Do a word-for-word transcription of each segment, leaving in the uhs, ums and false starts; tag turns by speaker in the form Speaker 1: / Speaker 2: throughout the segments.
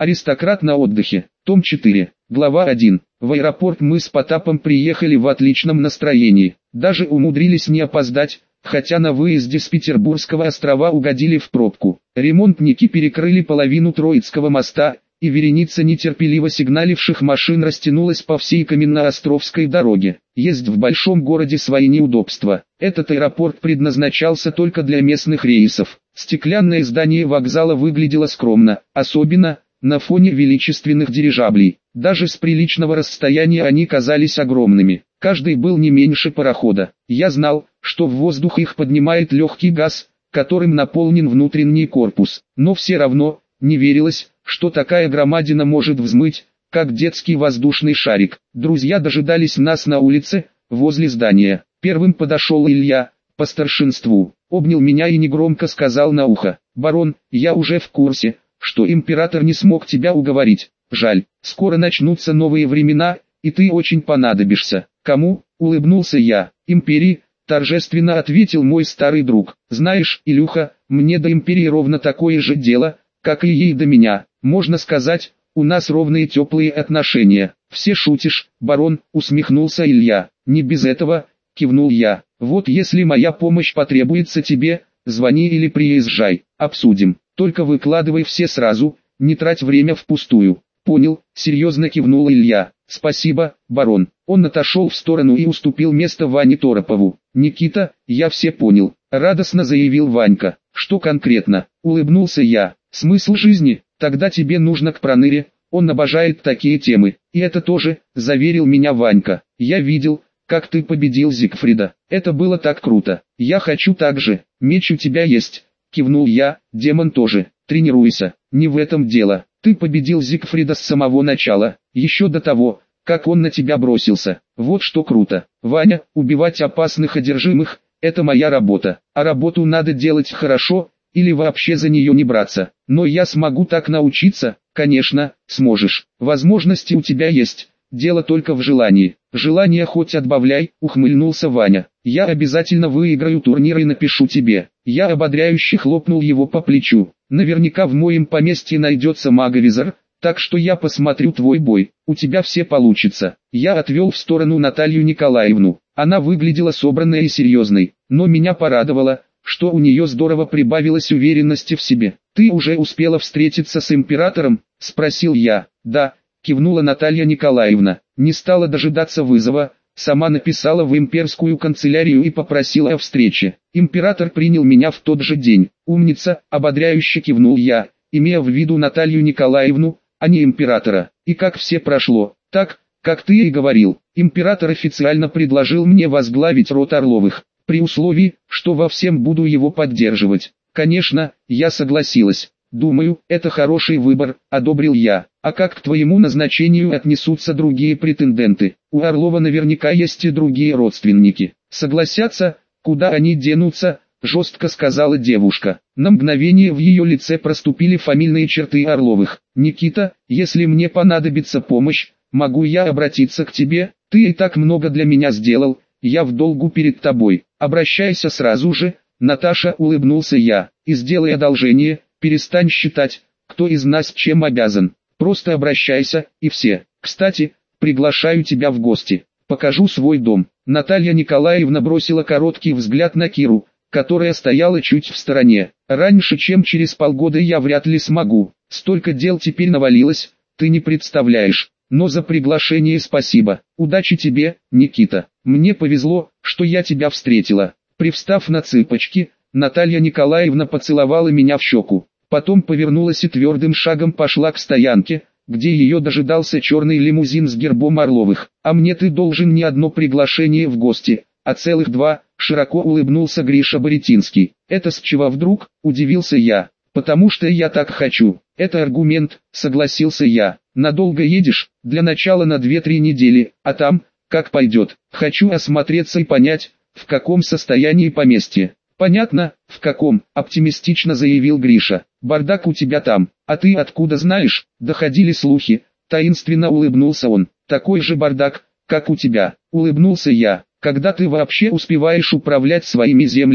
Speaker 1: Аристократ на отдыхе. Том четыре. Глава один. В аэропорт мы с Потапом приехали в отличном настроении. Даже умудрились не опоздать, хотя на выезде с Петербургского острова угодили в пробку. Ремонтники перекрыли половину Троицкого моста, и вереница нетерпеливо сигналивших машин растянулась по всей Каменноостровской дороге. Есть в большом городе свои неудобства. Этот аэропорт предназначался только для местных рейсов. Стеклянное здание вокзала выглядело скромно, особенно на фоне величественных дирижаблей. Даже с приличного расстояния они казались огромными. Каждый был не меньше парохода. Я знал, что в воздух их поднимает легкий газ, которым наполнен внутренний корпус. Но все равно не верилось, что такая громадина может взмыть, как детский воздушный шарик. Друзья дожидались нас на улице, возле здания. Первым подошел Илья, по старшинству, обнял меня и негромко сказал на ухо: «Барон, я уже в курсе, что император не смог тебя уговорить. Жаль, скоро начнутся новые времена, и ты очень понадобишься». «Кому?» — улыбнулся я. «Империи», — торжественно ответил мой старый друг. «Знаешь, Илюха, мне до империи ровно такое же дело, как и ей до меня. Можно сказать, у нас ровные теплые отношения». «Все шутишь, барон», — усмехнулся Илья. «Не без этого», — кивнул я. «Вот если моя помощь потребуется тебе, звони или приезжай, обсудим. Только выкладывай все сразу, не трать время впустую». «Понял», — серьезно кивнул Илья. «Спасибо, барон». Он отошел в сторону и уступил место Ване Торопову. «Никита, я все понял», — радостно заявил Ванька. «Что конкретно?» — улыбнулся я. «Смысл жизни? Тогда тебе нужно к Проныре, он обожает такие темы». «И это тоже», — заверил меня Ванька. «Я видел, как ты победил Зигфрида. Это было так круто. Я хочу так же. Меч у тебя есть», — кивнул я. «Демон тоже. Тренируйся». «Не в этом дело. Ты победил Зигфрида с самого начала, еще до того, как он на тебя бросился. Вот что круто. Ваня, убивать опасных одержимых – это моя работа. А работу надо делать хорошо, или вообще за нее не браться. Но я смогу так научиться?» «Конечно, сможешь. Возможности у тебя есть. Дело только в желании». «Желание хоть отбавляй», — ухмыльнулся Ваня. «Я обязательно выиграю турнир и напишу тебе». Я ободряюще хлопнул его по плечу. «Наверняка в моем поместье найдется маговизор, так что я посмотрю твой бой. У тебя все получится». Я отвел в сторону Наталью Николаевну. Она выглядела собранной и серьезной, но меня порадовало, что у нее здорово прибавилось уверенности в себе. «Ты уже успела встретиться с императором?» — спросил я. «Да», — кивнула Наталья Николаевна. Не стала дожидаться вызова, сама написала в имперскую канцелярию и попросила о встрече. Император принял меня в тот же день. «Умница», — ободряюще кивнул я, имея в виду Наталью Николаевну, а не императора. «И как все прошло?» «Так, как ты и говорил. Император официально предложил мне возглавить род Орловых, при условии, что во всем буду его поддерживать». «Конечно, я согласилась. Думаю, это хороший выбор», — одобрил я. «А как к твоему назначению отнесутся другие претенденты? У Орлова наверняка есть и другие родственники. Согласятся? Куда они денутся?» — жестко сказала девушка. На мгновение в ее лице проступили фамильные черты Орловых. «Никита, если мне понадобится помощь, могу я обратиться к тебе? Ты и так много для меня сделал, я в долгу перед тобой. Обращайся сразу же». «Наташа», — улыбнулся я, — «и сделай одолжение, перестань считать, кто из нас чем обязан. Просто обращайся, и все. Кстати, приглашаю тебя в гости. Покажу свой дом». Наталья Николаевна бросила короткий взгляд на Киру, которая стояла чуть в стороне. «Раньше, чем через полгода, я вряд ли смогу. Столько дел теперь навалилось, ты не представляешь. Но за приглашение спасибо. Удачи тебе, Никита. Мне повезло, что я тебя встретила». Привстав на цыпочки, Наталья Николаевна поцеловала меня в щеку. Потом повернулась и твердым шагом пошла к стоянке, где ее дожидался черный лимузин с гербом Орловых. «А мне ты должен не одно приглашение в гости, а целых два», — широко улыбнулся Гриша Боретинский. «Это с чего вдруг?» — удивился я. «Потому что я так хочу». «Это аргумент», — согласился я. «Надолго едешь?» «Для начала на две-три недели, а там, как пойдет. Хочу осмотреться и понять, в каком состоянии поместье». «Понятно, в каком», — оптимистично заявил Гриша. «Бардак у тебя там, а ты откуда знаешь?» «Доходили слухи», — таинственно улыбнулся он. «Такой же бардак, как у тебя», — улыбнулся я. «Когда ты вообще успеваешь управлять своими землями?»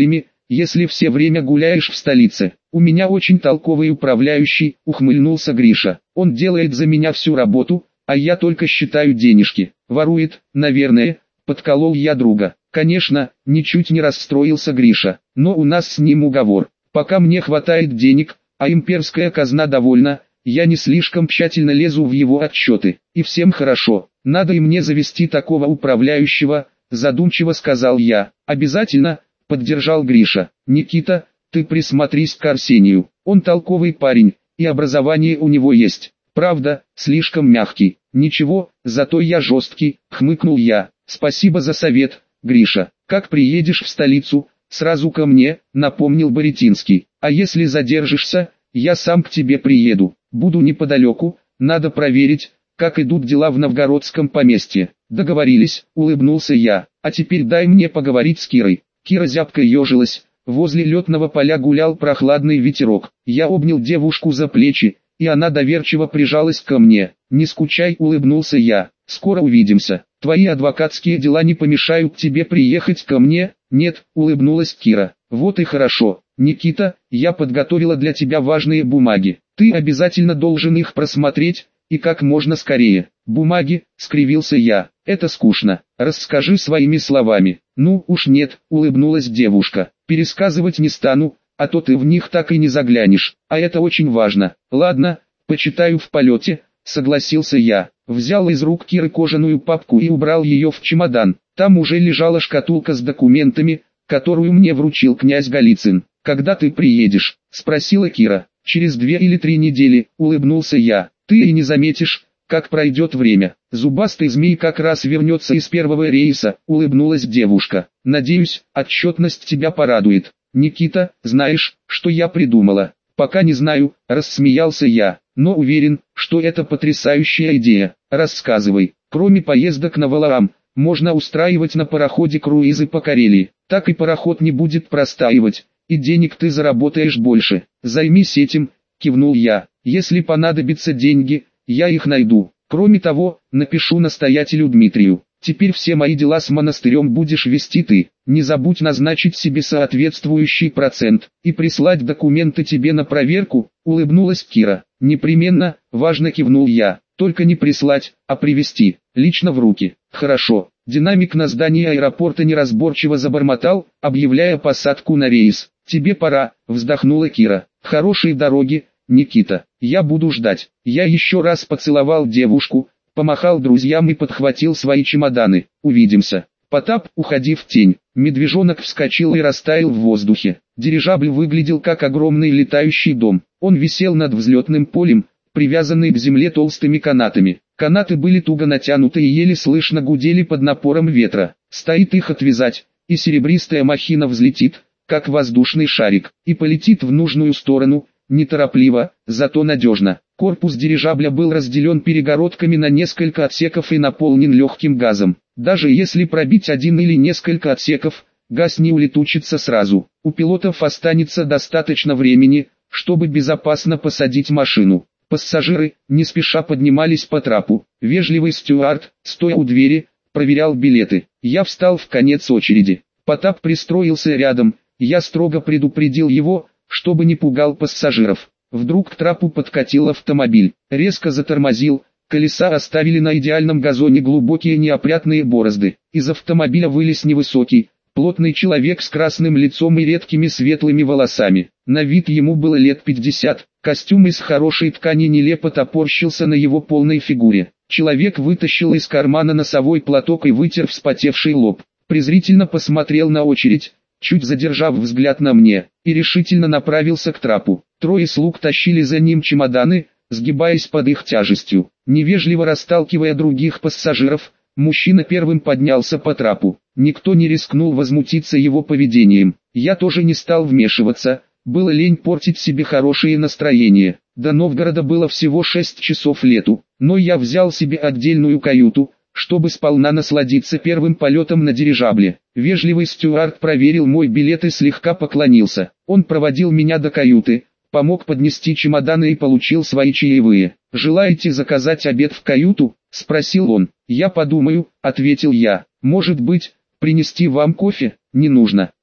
Speaker 1: если все время гуляешь в столице. У меня очень толковый управляющий, ухмыльнулся Гриша. Он делает за меня всю работу, а я только считаю денежки. Ворует, наверное, подколол я друга. Конечно, ничуть не расстроился Гриша, но у нас с ним уговор. Пока мне хватает денег, а имперская казна довольна, я не слишком тщательно лезу в его отчеты. И всем хорошо. Надо и мне завести такого управляющего, задумчиво сказал я. Обязательно, поддержал Гриша. Никита, ты присмотрись к Арсению. Он толковый парень, и образование у него есть. Правда, слишком мягкий. Ничего, зато я жесткий, хмыкнул я. Спасибо за совет, Гриша. Как приедешь в столицу, сразу ко мне, напомнил Боретинский. А если задержишься, я сам к тебе приеду. Буду неподалеку, надо проверить, как идут дела в новгородском поместье. Договорились, улыбнулся я. А теперь дай мне поговорить с Кирой. Кира зябко ежилась. Возле летного поля гулял прохладный ветерок. Я обнял девушку за плечи, и она доверчиво прижалась ко мне. «Не скучай», — улыбнулся я. «Скоро увидимся. Твои адвокатские дела не помешают тебе приехать ко мне?» «Нет», — улыбнулась Кира. «Вот и хорошо. Никита, я подготовила для тебя важные бумаги. Ты обязательно должен их просмотреть, и как можно скорее». «Бумаги», — скривился я. «Это скучно. Расскажи своими словами». «Ну уж нет», — улыбнулась девушка. «Пересказывать не стану, а то ты в них так и не заглянешь, а это очень важно». «Ладно, почитаю в полете», — согласился я. Взял из рук Киры кожаную папку и убрал ее в чемодан. Там уже лежала шкатулка с документами, которую мне вручил князь Голицын. «Когда ты приедешь?» — спросила Кира. «Через две или три недели», — улыбнулся я. «Ты и не заметишь, как пройдет время. Зубастый змей как раз вернется из первого рейса», — улыбнулась девушка. «Надеюсь, отчетность тебя порадует». «Никита, знаешь, что я придумала?» «Пока не знаю», — рассмеялся я, «но уверен, что это потрясающая идея. Рассказывай». «Кроме поездок на Валаам, можно устраивать на пароходе круизы по Карелии. Так и пароход не будет простаивать, и денег ты заработаешь больше. Займись этим», — кивнул я. «Если понадобятся деньги, я их найду. Кроме того, напишу настоятелю Дмитрию. Теперь все мои дела с монастырем будешь вести ты. Не забудь назначить себе соответствующий процент и прислать документы тебе на проверку», — улыбнулась Кира. «Непременно», — важно кивнул я. «Только не прислать, а привезти, лично в руки». «Хорошо». Динамик на здании аэропорта неразборчиво забормотал, объявляя посадку на рейс. «Тебе пора», — вздохнула Кира. «Хорошей дороги, Никита. Я буду ждать». Я еще раз поцеловал девушку, помахал друзьям и подхватил свои чемоданы. «Увидимся». Потап, уходи в тень. Медвежонок вскочил и растаял в воздухе. Дирижабль выглядел как огромный летающий дом. Он висел над взлетным полем, привязанный к земле толстыми канатами. Канаты были туго натянуты и еле слышно гудели под напором ветра. Стоит их отвязать, и серебристая махина взлетит, как воздушный шарик, и полетит в нужную сторону, неторопливо, зато надежно. Корпус дирижабля был разделен перегородками на несколько отсеков и наполнен легким газом. Даже если пробить один или несколько отсеков, газ не улетучится сразу. У пилотов останется достаточно времени, чтобы безопасно посадить машину. Пассажиры, не спеша поднимались по трапу. Вежливый стюард, стоя у двери, проверял билеты. Я встал в конец очереди. Потап пристроился рядом, я строго предупредил его, чтобы не пугал пассажиров. Вдруг к трапу подкатил автомобиль, резко затормозил, колеса оставили на идеальном газоне глубокие неопрятные борозды. Из автомобиля вылез невысокий, плотный человек с красным лицом и редкими светлыми волосами. На вид ему было лет пятьдесят, костюм из хорошей ткани нелепо топорщился на его полной фигуре. Человек вытащил из кармана носовой платок и вытер вспотевший лоб. Презрительно посмотрел на очередь, чуть задержав взгляд на мне, и решительно направился к трапу. Трое слуг тащили за ним чемоданы, сгибаясь под их тяжестью. Невежливо расталкивая других пассажиров, мужчина первым поднялся по трапу. Никто не рискнул возмутиться его поведением. Я тоже не стал вмешиваться, было лень портить себе хорошее настроение. До Новгорода было всего шесть часов лету, но я взял себе отдельную каюту, чтобы сполна насладиться первым полетом на дирижабле. Вежливый стюард проверил мой билет и слегка поклонился. Он проводил меня до каюты, помог поднести чемоданы и получил свои чаевые. «Желаете заказать обед в каюту?» — спросил он. «Я подумаю», — ответил я. «Может быть, принести вам кофе?» «Не нужно.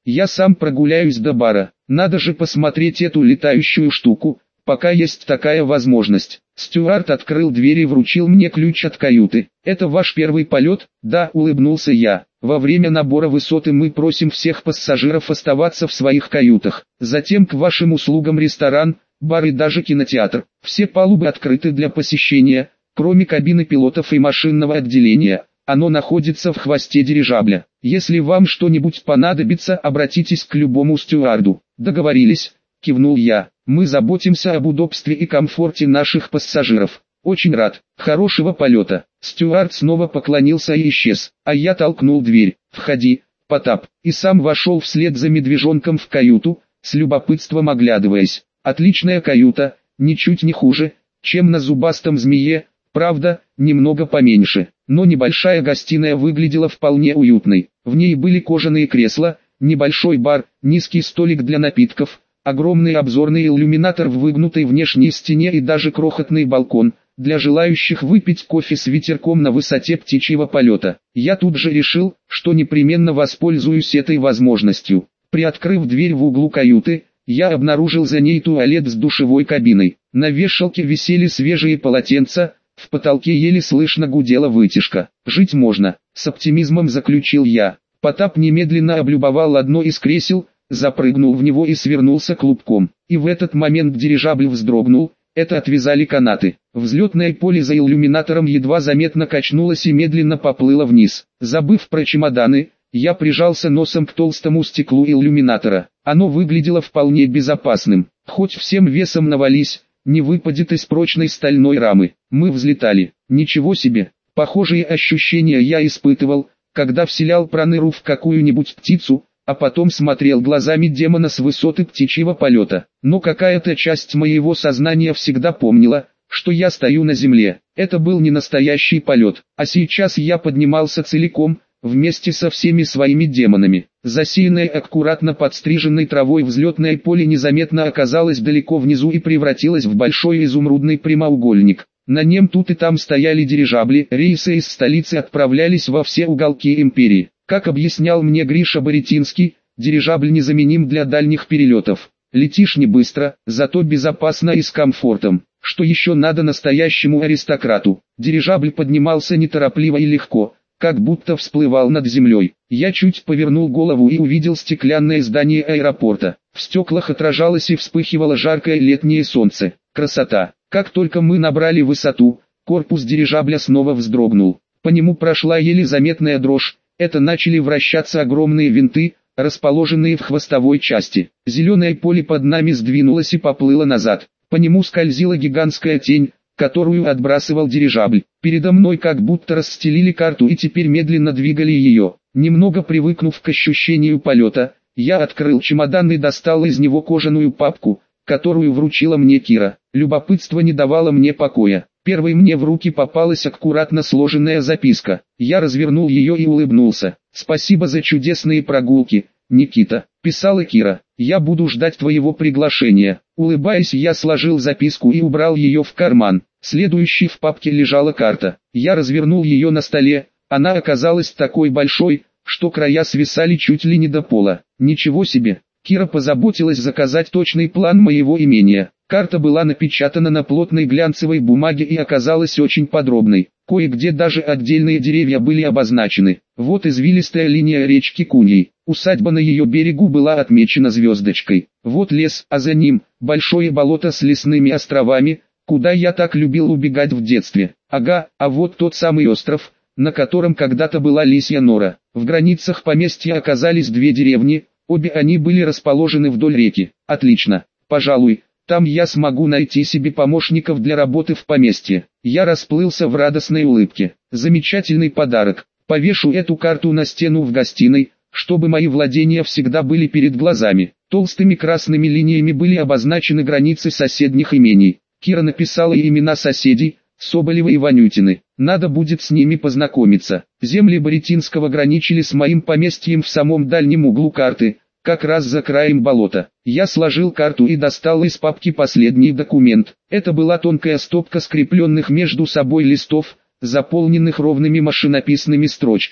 Speaker 1: Я сам прогуляюсь до бара. Надо же посмотреть эту летающую штуку, пока есть такая возможность. Стюарт открыл дверь и вручил мне ключ от каюты. «Это ваш первый полет?» «Да», — улыбнулся я. «Во время набора высоты мы просим всех пассажиров оставаться в своих каютах. Затем к вашим услугам ресторан, бар и даже кинотеатр. Все палубы открыты для посещения, кроме кабины пилотов и машинного отделения. Оно находится в хвосте дирижабля. Если вам что-нибудь понадобится, обратитесь к любому стюарду». «Договорились», — кивнул я. «Мы заботимся об удобстве и комфорте наших пассажиров. Очень рад. Хорошего полета». Стюард снова поклонился и исчез, а я толкнул дверь. «Входи, Потап», и сам вошел вслед за медвежонком в каюту, с любопытством оглядываясь. Отличная каюта, ничуть не хуже, чем на зубастом змее, правда, немного поменьше, но небольшая гостиная выглядела вполне уютной. В ней были кожаные кресла, небольшой бар, низкий столик для напитков, огромный обзорный иллюминатор в выгнутой внешней стене и даже крохотный балкон, для желающих выпить кофе с ветерком на высоте птичьего полета. Я тут же решил, что непременно воспользуюсь этой возможностью. Приоткрыв дверь в углу каюты, я обнаружил за ней туалет с душевой кабиной. На вешалке висели свежие полотенца, в потолке еле слышно гудела вытяжка. «Жить можно», — с оптимизмом заключил я. Потап немедленно облюбовал одно из кресел, запрыгнул в него и свернулся клубком. И в этот момент дирижабль вздрогнул, это отвязали канаты. Взлетное поле за иллюминатором едва заметно качнулось и медленно поплыло вниз. Забыв про чемоданы, я прижался носом к толстому стеклу иллюминатора. Оно выглядело вполне безопасным. Хоть всем весом навались, не выпадет из прочной стальной рамы. Мы взлетали. Ничего себе. Похожие ощущения я испытывал, когда вселял проныру в какую-нибудь птицу, а потом смотрел глазами демона с высоты птичьего полета. Но какая-то часть моего сознания всегда помнила, что я стою на земле. Это был не настоящий полет, а сейчас я поднимался целиком, вместе со всеми своими демонами. Засеянное аккуратно подстриженной травой взлетное поле незаметно оказалось далеко внизу и превратилось в большой изумрудный прямоугольник. На нем тут и там стояли дирижабли, рейсы из столицы отправлялись во все уголки империи. Как объяснял мне Гриша Боретинский, дирижабль незаменим для дальних перелетов. Летишь не быстро, зато безопасно и с комфортом. Что еще надо настоящему аристократу? Дирижабль поднимался неторопливо и легко, как будто всплывал над землей. Я чуть повернул голову и увидел стеклянное здание аэропорта. В стеклах отражалось и вспыхивало жаркое летнее солнце. Красота! Как только мы набрали высоту, корпус дирижабля снова вздрогнул. По нему прошла еле заметная дрожь. Это начали вращаться огромные винты, расположенные в хвостовой части. Зеленое поле под нами сдвинулось и поплыло назад. По нему скользила гигантская тень, которую отбрасывал дирижабль. Передо мной как будто расстелили карту и теперь медленно двигали ее. Немного привыкнув к ощущению полета, я открыл чемодан и достал из него кожаную папку, которую вручила мне Кира. Любопытство не давало мне покоя. Первой мне в руки попалась аккуратно сложенная записка. Я развернул ее и улыбнулся. «Спасибо за чудесные прогулки, Никита», — писала Кира. «Я буду ждать твоего приглашения». Улыбаясь, я сложил записку и убрал ее в карман. Следующей в папке лежала карта. Я развернул ее на столе. Она оказалась такой большой, что края свисали чуть ли не до пола. Ничего себе! Кира позаботилась заказать точный план моего имения. Карта была напечатана на плотной глянцевой бумаге и оказалась очень подробной. Кое-где даже отдельные деревья были обозначены. Вот извилистая линия речки Куньей. Усадьба на ее берегу была отмечена звездочкой. Вот лес, а за ним большое болото с лесными островами, куда я так любил убегать в детстве. Ага, а вот тот самый остров, на котором когда-то была лисья нора. В границах поместья оказались две деревни, обе они были расположены вдоль реки. Отлично, пожалуй, там я смогу найти себе помощников для работы в поместье. Я расплылся в радостной улыбке. Замечательный подарок. Повешу эту карту на стену в гостиной, чтобы мои владения всегда были перед глазами. Толстыми красными линиями были обозначены границы соседних имений. Кира написала и имена соседей, Соболева и Ванютины. Надо будет с ними познакомиться. Земли Боретинского граничили с моим поместьем в самом дальнем углу карты, как раз за краем болота. Я сложил карту и достал из папки последний документ. Это была тонкая стопка скрепленных между собой листов, заполненных ровными машинописными строчками.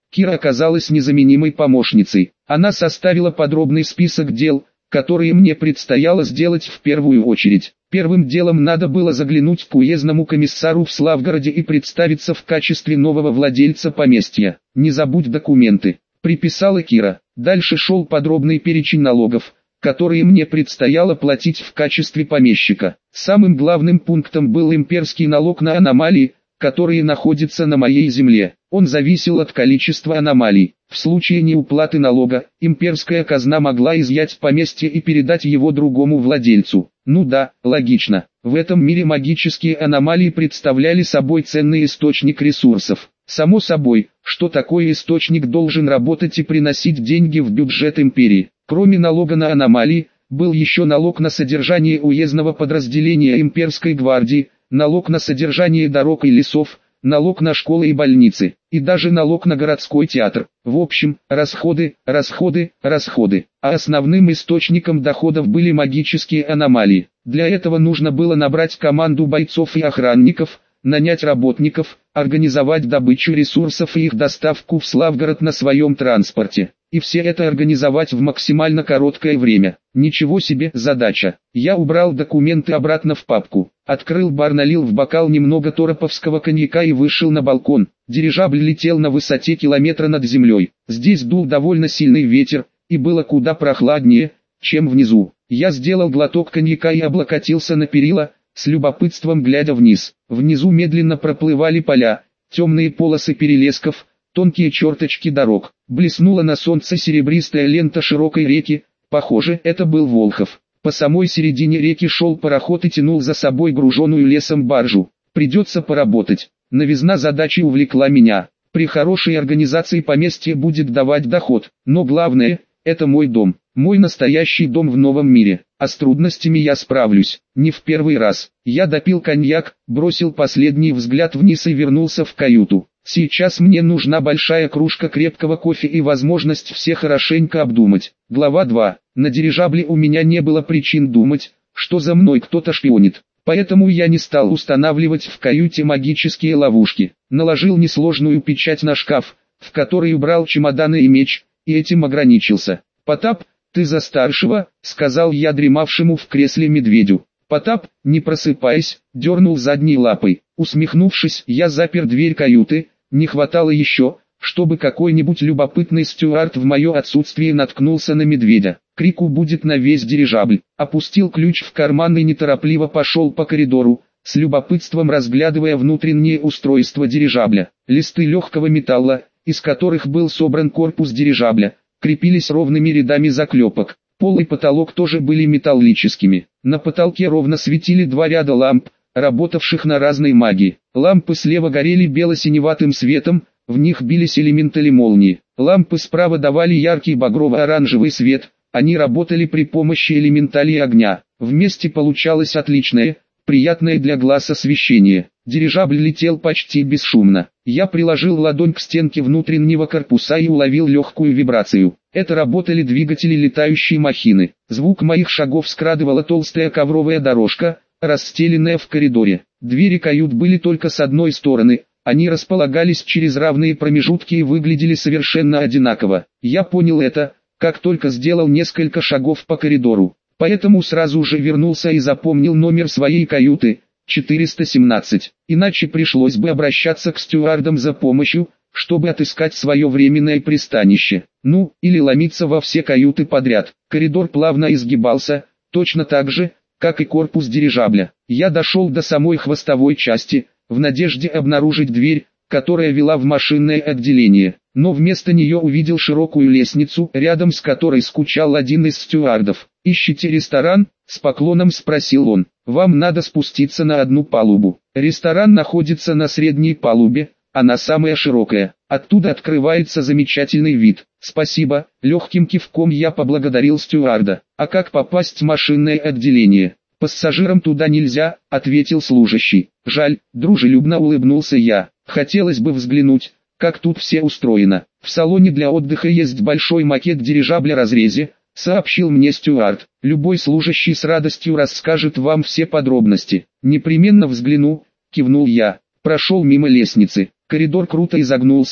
Speaker 1: Кира оказалась незаменимой помощницей. Она составила подробный список дел, которые мне предстояло сделать в первую очередь. Первым делом надо было заглянуть к уездному комиссару в Славгороде и представиться в качестве нового владельца поместья. «Не забудь документы», — приписала Кира. Дальше шел подробный перечень налогов, которые мне предстояло платить в качестве помещика. Самым главным пунктом был имперский налог на аномалии, которые находятся на моей земле. Он зависел от количества аномалий. В случае неуплаты налога, имперская казна могла изъять поместье и передать его другому владельцу. Ну да, логично. В этом мире магические аномалии представляли собой ценный источник ресурсов. Само собой, что такой источник должен работать и приносить деньги в бюджет империи. Кроме налога на аномалии, был еще налог на содержание уездного подразделения имперской гвардии, налог на содержание дорог и лесов, налог на школы и больницы, и даже налог на городской театр. В общем, расходы, расходы, расходы. А основным источником доходов были магические аномалии. Для этого нужно было набрать команду бойцов и охранников, нанять работников, организовать добычу ресурсов и их доставку в Славгород на своем транспорте. И все это организовать в максимально короткое время. Ничего себе задача. Я убрал документы обратно в папку, открыл бар, налил в бокал немного тороповского коньяка и вышел на балкон. Дирижабль летел на высоте километра над землей. Здесь дул довольно сильный ветер, и было куда прохладнее, чем внизу. Я сделал глоток коньяка и облокотился на перила, с любопытством глядя вниз. Внизу медленно проплывали поля, темные полосы перелесков, тонкие черточки дорог. Блеснула на солнце серебристая лента широкой реки, похоже, это был Волхов. По самой середине реки шел пароход и тянул за собой груженную лесом баржу. Придется поработать. Новизна задачи увлекла меня. При хорошей организации поместье будет давать доход. Но главное, это мой дом. Мой настоящий дом в новом мире. А с трудностями я справлюсь. Не в первый раз. Я допил коньяк, бросил последний взгляд вниз и вернулся в каюту. Сейчас мне нужна большая кружка крепкого кофе и возможность все хорошенько обдумать. Глава два. На дирижабле у меня не было причин думать, что за мной кто-то шпионит. Поэтому я не стал устанавливать в каюте магические ловушки. Наложил несложную печать на шкаф, в который убрал чемоданы и меч, и этим ограничился. «Потап, ты за старшего», — сказал я дремавшему в кресле медведю. Потап, не просыпаясь, дернул задней лапой. Усмехнувшись, я запер дверь каюты. Не хватало еще, чтобы какой-нибудь любопытный стюард в мое отсутствие наткнулся на медведя. Крику будет на весь дирижабль. Опустил ключ в карман и неторопливо пошел по коридору, с любопытством разглядывая внутреннее устройство дирижабля. Листы легкого металла, из которых был собран корпус дирижабля, крепились ровными рядами заклепок. Пол и потолок тоже были металлическими. На потолке ровно светили два ряда ламп, работавших на разной магии. Лампы слева горели бело-синеватым светом, в них бились элементали молнии. Лампы справа давали яркий багрово-оранжевый свет, они работали при помощи элементалей огня. Вместе получалось отличное, приятное для глаз освещение. Дирижабль летел почти бесшумно. Я приложил ладонь к стенке внутреннего корпуса и уловил легкую вибрацию. Это работали двигатели летающей махины. Звук моих шагов скрадывала толстая ковровая дорожка, расстеленная в коридоре. Двери кают были только с одной стороны, они располагались через равные промежутки и выглядели совершенно одинаково. Я понял это, как только сделал несколько шагов по коридору. Поэтому сразу же вернулся и запомнил номер своей каюты, четыреста семнадцать. Иначе пришлось бы обращаться к стюардам за помощью, чтобы отыскать свое временное пристанище. Ну, или ломиться во все каюты подряд. Коридор плавно изгибался, точно так же, как и корпус дирижабля. Я дошел до самой хвостовой части, в надежде обнаружить дверь, которая вела в машинное отделение. Но вместо нее увидел широкую лестницу, рядом с которой скучал один из стюардов. «Ищите ресторан?» — с поклоном спросил он. «Вам надо спуститься на одну палубу. Ресторан находится на средней палубе, она самая широкая. Оттуда открывается замечательный вид». «Спасибо», — легким кивком я поблагодарил стюарда. «А как попасть в машинное отделение?» «Пассажирам туда нельзя», — ответил служащий. «Жаль», — дружелюбно улыбнулся я. «Хотелось бы взглянуть, как тут все устроено. В салоне для отдыха есть большой макет дирижабля-разрезе», — сообщил мне стюард. «Любой служащий с радостью расскажет вам все подробности». «Непременно взгляну», — кивнул я. Прошел мимо лестницы. Коридор круто изогнулся,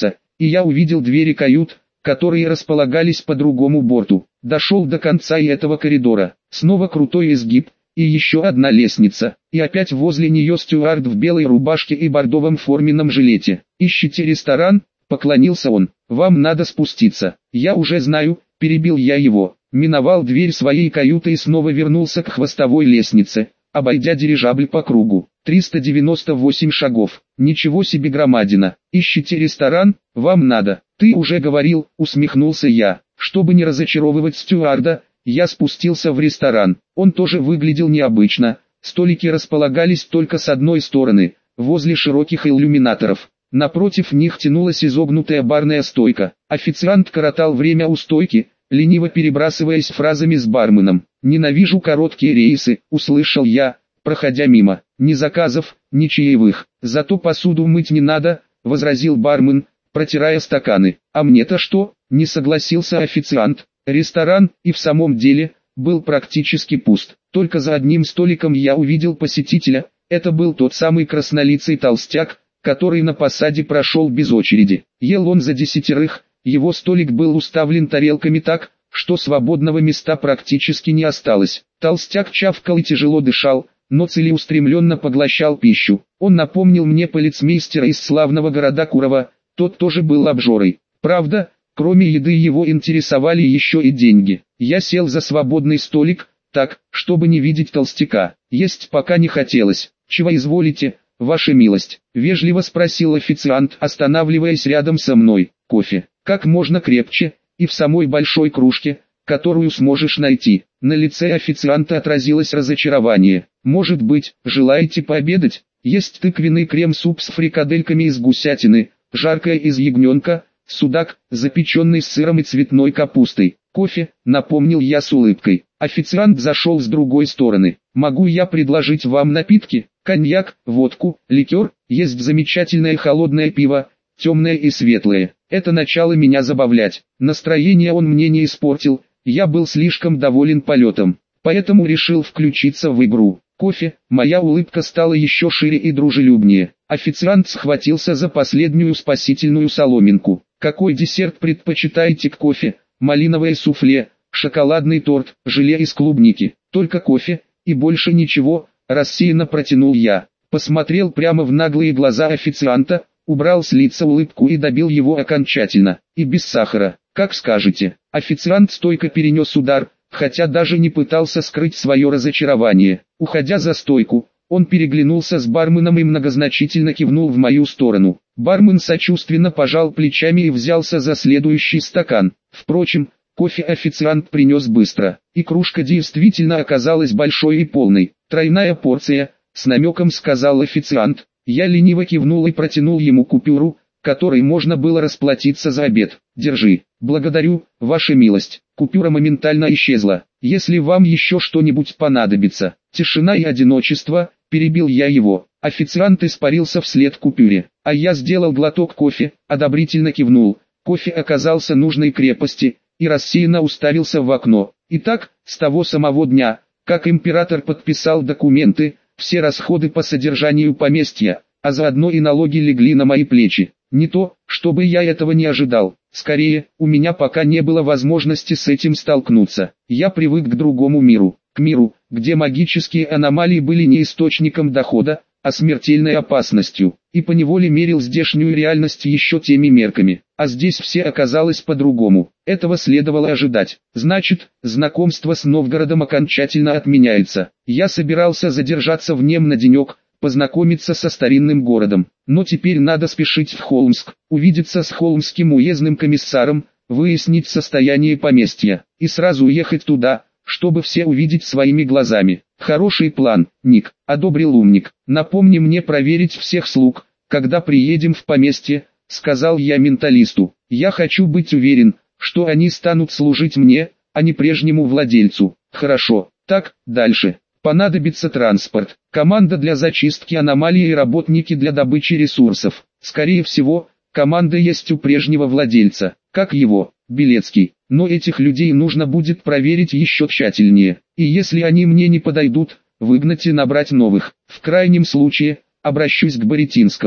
Speaker 1: и я увидел двери кают, которые располагались по другому борту. Дошел до конца и этого коридора. Снова крутой изгиб, и еще одна лестница, и опять возле нее стюард в белой рубашке и бордовом форменном жилете. «Ищите ресторан?» — поклонился он. «Вам надо спуститься». «Я уже знаю», — перебил я его. Миновал дверь своей каюты и снова вернулся к хвостовой лестнице, обойдя дирижабль по кругу. триста девяносто восемь шагов. Ничего себе громадина. «Ищите ресторан? Вам надо». «Ты уже говорил», — усмехнулся я. Чтобы не разочаровывать стюарда, я спустился в ресторан. Он тоже выглядел необычно. Столики располагались только с одной стороны, возле широких иллюминаторов. Напротив них тянулась изогнутая барная стойка. Официант коротал время у стойки, лениво перебрасываясь фразами с барменом. «Ненавижу короткие рейсы», — услышал я, проходя мимо. «Ни заказов, ни чаевых. Зато посуду мыть не надо», — возразил бармен, протирая стаканы. «А мне-то что?» — не согласился официант. Ресторан, и в самом деле, был практически пуст. Только за одним столиком я увидел посетителя. Это был тот самый краснолицый толстяк, который на посаде прошел без очереди. Ел он за десятерых, его столик был уставлен тарелками так, что свободного места практически не осталось. Толстяк чавкал и тяжело дышал, но целеустремленно поглощал пищу. Он напомнил мне полицмейстера из славного города Курова, тот тоже был обжорой. Правда, кроме еды его интересовали еще и деньги. Я сел за свободный столик, так, чтобы не видеть толстяка. Есть пока не хотелось. «Чего изволите, ваша милость?» — вежливо спросил официант, останавливаясь рядом со мной. «Кофе, как можно крепче, и в самой большой кружке, которую сможешь найти». На лице официанта отразилось разочарование. «Может быть, желаете пообедать? Есть тыквенный крем-суп с фрикадельками из гусятины, жаркое из ягненка, судак, запеченный с сыром и цветной капустой. Кофе», — напомнил я с улыбкой. Официант зашел с другой стороны. «Могу я предложить вам напитки? Коньяк, водку, ликер? Есть замечательное холодное пиво, темное и светлое». Это начало меня забавлять. Настроение он мне не испортил, я был слишком доволен полетом. Поэтому решил включиться в игру. Кофе, моя улыбка стала еще шире и дружелюбнее. Официант схватился за последнюю спасительную соломинку. «Какой десерт предпочитаете к кофе? Малиновое суфле, шоколадный торт, желе из клубники?» «Только кофе, и больше ничего», — рассеянно протянул я. Посмотрел прямо в наглые глаза официанта, убрал с лица улыбку и добил его окончательно. «И без сахара, как скажете». Официант стойко перенес удар, хотя даже не пытался скрыть свое разочарование. Уходя за стойку, он переглянулся с барменом и многозначительно кивнул в мою сторону. Бармен сочувственно пожал плечами и взялся за следующий стакан. Впрочем, кофе официант принес быстро, и кружка действительно оказалась большой и полной. «Тройная порция», — с намеком сказал официант. Я лениво кивнул и протянул ему купюру, которой можно было расплатиться за обед. «Держи». «Благодарю, ваша милость». Купюра моментально исчезла. «Если вам еще что-нибудь понадобится». «Тишина и одиночество», — перебил я его. Официант испарился вслед купюре, а я сделал глоток кофе, одобрительно кивнул. Кофе оказался нужной крепости, и рассеянно уставился в окно. Итак, с того самого дня, как император подписал документы, все расходы по содержанию поместья, а заодно и налоги легли на мои плечи. Не то, чтобы я этого не ожидал. Скорее, у меня пока не было возможности с этим столкнуться. Я привык к другому миру, к миру, где магические аномалии были не источником дохода, а смертельной опасностью, и поневоле мерил здешнюю реальность еще теми мерками. А здесь все оказалось по-другому. Этого следовало ожидать. Значит, знакомство с Новгородом окончательно отменяется. Я собирался задержаться в нем на денек, познакомиться со старинным городом. Но теперь надо спешить в Холмск, увидеться с холмским уездным комиссаром, выяснить состояние поместья, и сразу уехать туда, чтобы все увидеть своими глазами. «Хороший план, Ник», — одобрил умник. «Напомни мне проверить всех слуг, когда приедем в поместье», — сказал я менталисту. «Я хочу быть уверен, что они станут служить мне, а не прежнему владельцу». «Хорошо, так, дальше. Понадобится транспорт, команда для зачистки аномалий и работники для добычи ресурсов. Скорее всего, команда есть у прежнего владельца, как его, Белецкий. Но этих людей нужно будет проверить еще тщательнее. И если они мне не подойдут, выгнать и набрать новых. В крайнем случае, обращусь к Боретинскому.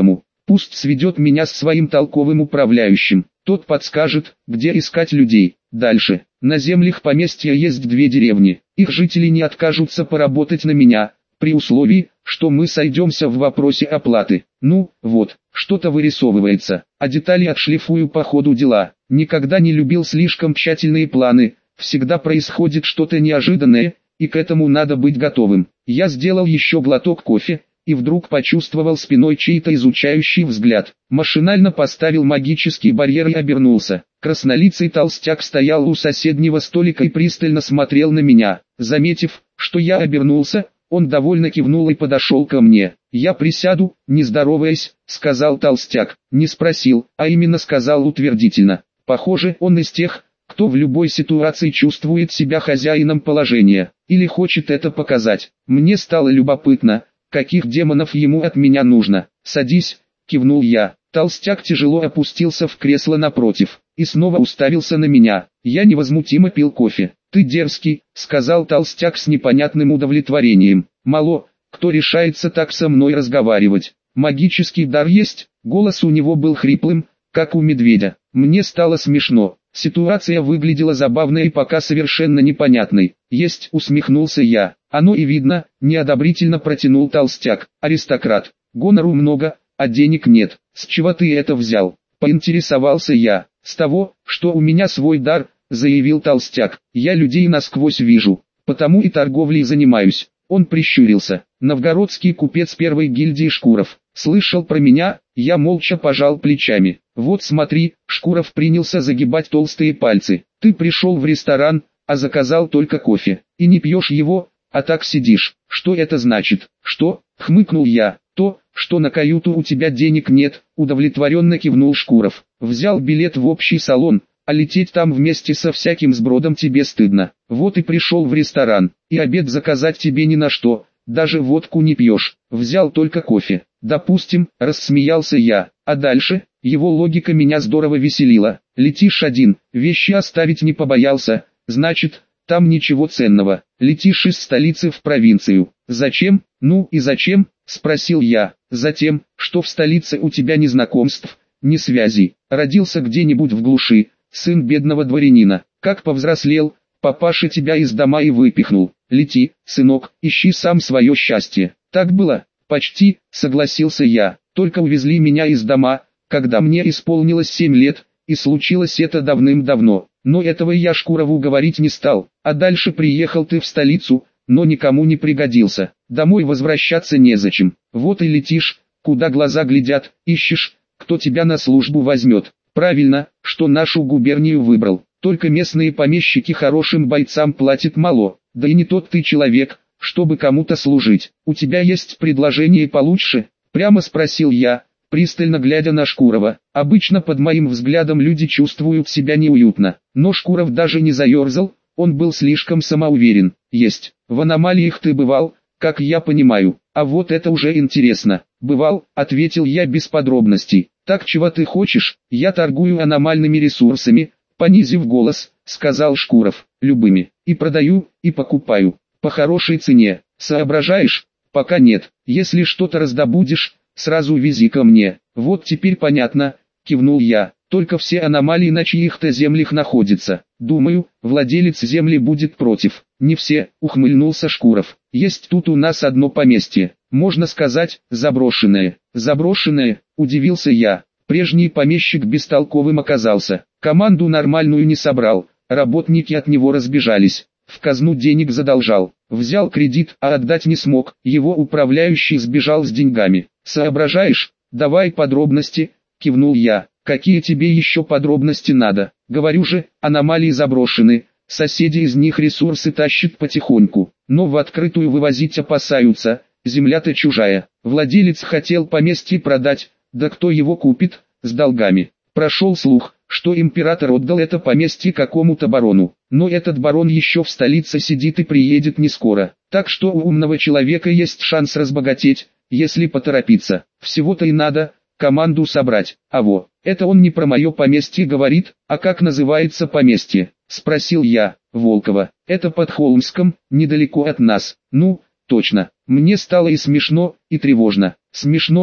Speaker 1: Пусть сведет меня с своим толковым управляющим. Тот подскажет, где искать людей. Дальше. На землях поместья есть две деревни. Их жители не откажутся поработать на меня, при условии, что мы сойдемся в вопросе оплаты. Ну, вот, что-то вырисовывается, а детали отшлифую по ходу дела. Никогда не любил слишком тщательные планы, всегда происходит что-то неожиданное, и к этому надо быть готовым. Я сделал еще глоток кофе, и вдруг почувствовал спиной чей-то изучающий взгляд. Машинально поставил магический барьер и обернулся. Краснолицый толстяк стоял у соседнего столика и пристально смотрел на меня. Заметив, что я обернулся, он довольно кивнул и подошел ко мне. «Я присяду, не здороваясь», — сказал толстяк. Не спросил, а именно сказал утвердительно. Похоже, он из тех, кто в любой ситуации чувствует себя хозяином положения, или хочет это показать. Мне стало любопытно, каких демонов ему от меня нужно. «Садись», — кивнул я. Толстяк тяжело опустился в кресло напротив, и снова уставился на меня. Я невозмутимо пил кофе. «Ты дерзкий», — сказал толстяк с непонятным удовлетворением. «Мало, кто решается так со мной разговаривать. Магический дар есть?» Голос у него был хриплым, как у медведя. Мне стало смешно. Ситуация выглядела забавной и пока совершенно непонятной. «Есть», — усмехнулся я. «Оно и видно», — неодобрительно протянул толстяк. «Аристократ. Гонору много, а денег нет. С чего ты это взял?» Поинтересовался я. «С того, что у меня свой дар», — заявил толстяк. «Я людей насквозь вижу, потому и торговлей занимаюсь». Он прищурился. «Новгородский купец первой гильдии Шкуров. Слышал про меня?» Я молча пожал плечами. «Вот смотри», — Шкуров принялся загибать толстые пальцы. «Ты пришел в ресторан, а заказал только кофе, и не пьешь его, а так сидишь. Что это значит?» «Что?» — хмыкнул я. «То, что на каюту у тебя денег нет», — удовлетворенно кивнул Шкуров. «Взял билет в общий салон, а лететь там вместе со всяким сбродом тебе стыдно. Вот и пришел в ресторан, и обед заказать тебе ни на что, даже водку не пьешь, взял только кофе». «Допустим», — рассмеялся я. А дальше, его логика меня здорово веселила. «Летишь один, вещи оставить не побоялся, значит, там ничего ценного. Летишь из столицы в провинцию. Зачем?» «Ну и зачем?» — спросил я. «Затем, что в столице у тебя ни знакомств, ни связей. Родился где-нибудь в глуши, сын бедного дворянина. Как повзрослел, папаша тебя из дома и выпихнул. Лети, сынок, ищи сам свое счастье». «Так было?» «Почти», — согласился я. «Только увезли меня из дома, когда мне исполнилось семь лет, и случилось это давным-давно. Но этого я Шкурову говорить не стал. А дальше приехал ты в столицу, но никому не пригодился. Домой возвращаться незачем. Вот и летишь, куда глаза глядят, ищешь, кто тебя на службу возьмет. Правильно, что нашу губернию выбрал. Только местные помещики хорошим бойцам платят мало, да и не тот ты человек, чтобы кому-то служить. У тебя есть предложение получше?» Прямо спросил я, пристально глядя на Шкурова. Обычно под моим взглядом люди чувствуют себя неуютно, но Шкуров даже не заерзал, он был слишком самоуверен. «Есть. В аномалиях ты бывал, как я понимаю. А вот это уже интересно». «Бывал», — ответил я без подробностей. «Так чего ты хочешь?» «Я торгую аномальными ресурсами», — понизив голос, сказал Шкуров. «Любыми. И продаю, и покупаю. По хорошей цене. Соображаешь?» «Пока нет. Если что-то раздобудешь, сразу вези ко мне». «Вот теперь понятно», — кивнул я. «Только все аномалии на чьих-то землях находятся. Думаю, владелец земли будет против». «Не все», — ухмыльнулся Шкуров. «Есть тут у нас одно поместье. Можно сказать, заброшенное». «Заброшенное?» — удивился я. Прежний помещик бестолковым оказался. Команду нормальную не собрал, работники от него разбежались. В казну денег задолжал, взял кредит, а отдать не смог, его управляющий сбежал с деньгами. «Соображаешь? Давай подробности», — кивнул я. «Какие тебе еще подробности надо? Говорю же, аномалии заброшены, соседи из них ресурсы тащат потихоньку, но в открытую вывозить опасаются, земля-то чужая. Владелец хотел поместье продать, да кто его купит, с долгами. Прошел слух, что император отдал это поместье какому-то барону, но этот барон еще в столице сидит и приедет не скоро, так что у умного человека есть шанс разбогатеть, если поторопиться. Всего-то и надо, команду собрать. А во, это он не про мое поместье говорит, а как называется поместье?» — спросил я. «Волково. Это под Холмском, недалеко от нас». «Ну, точно». Мне стало и смешно, и тревожно. Смешно,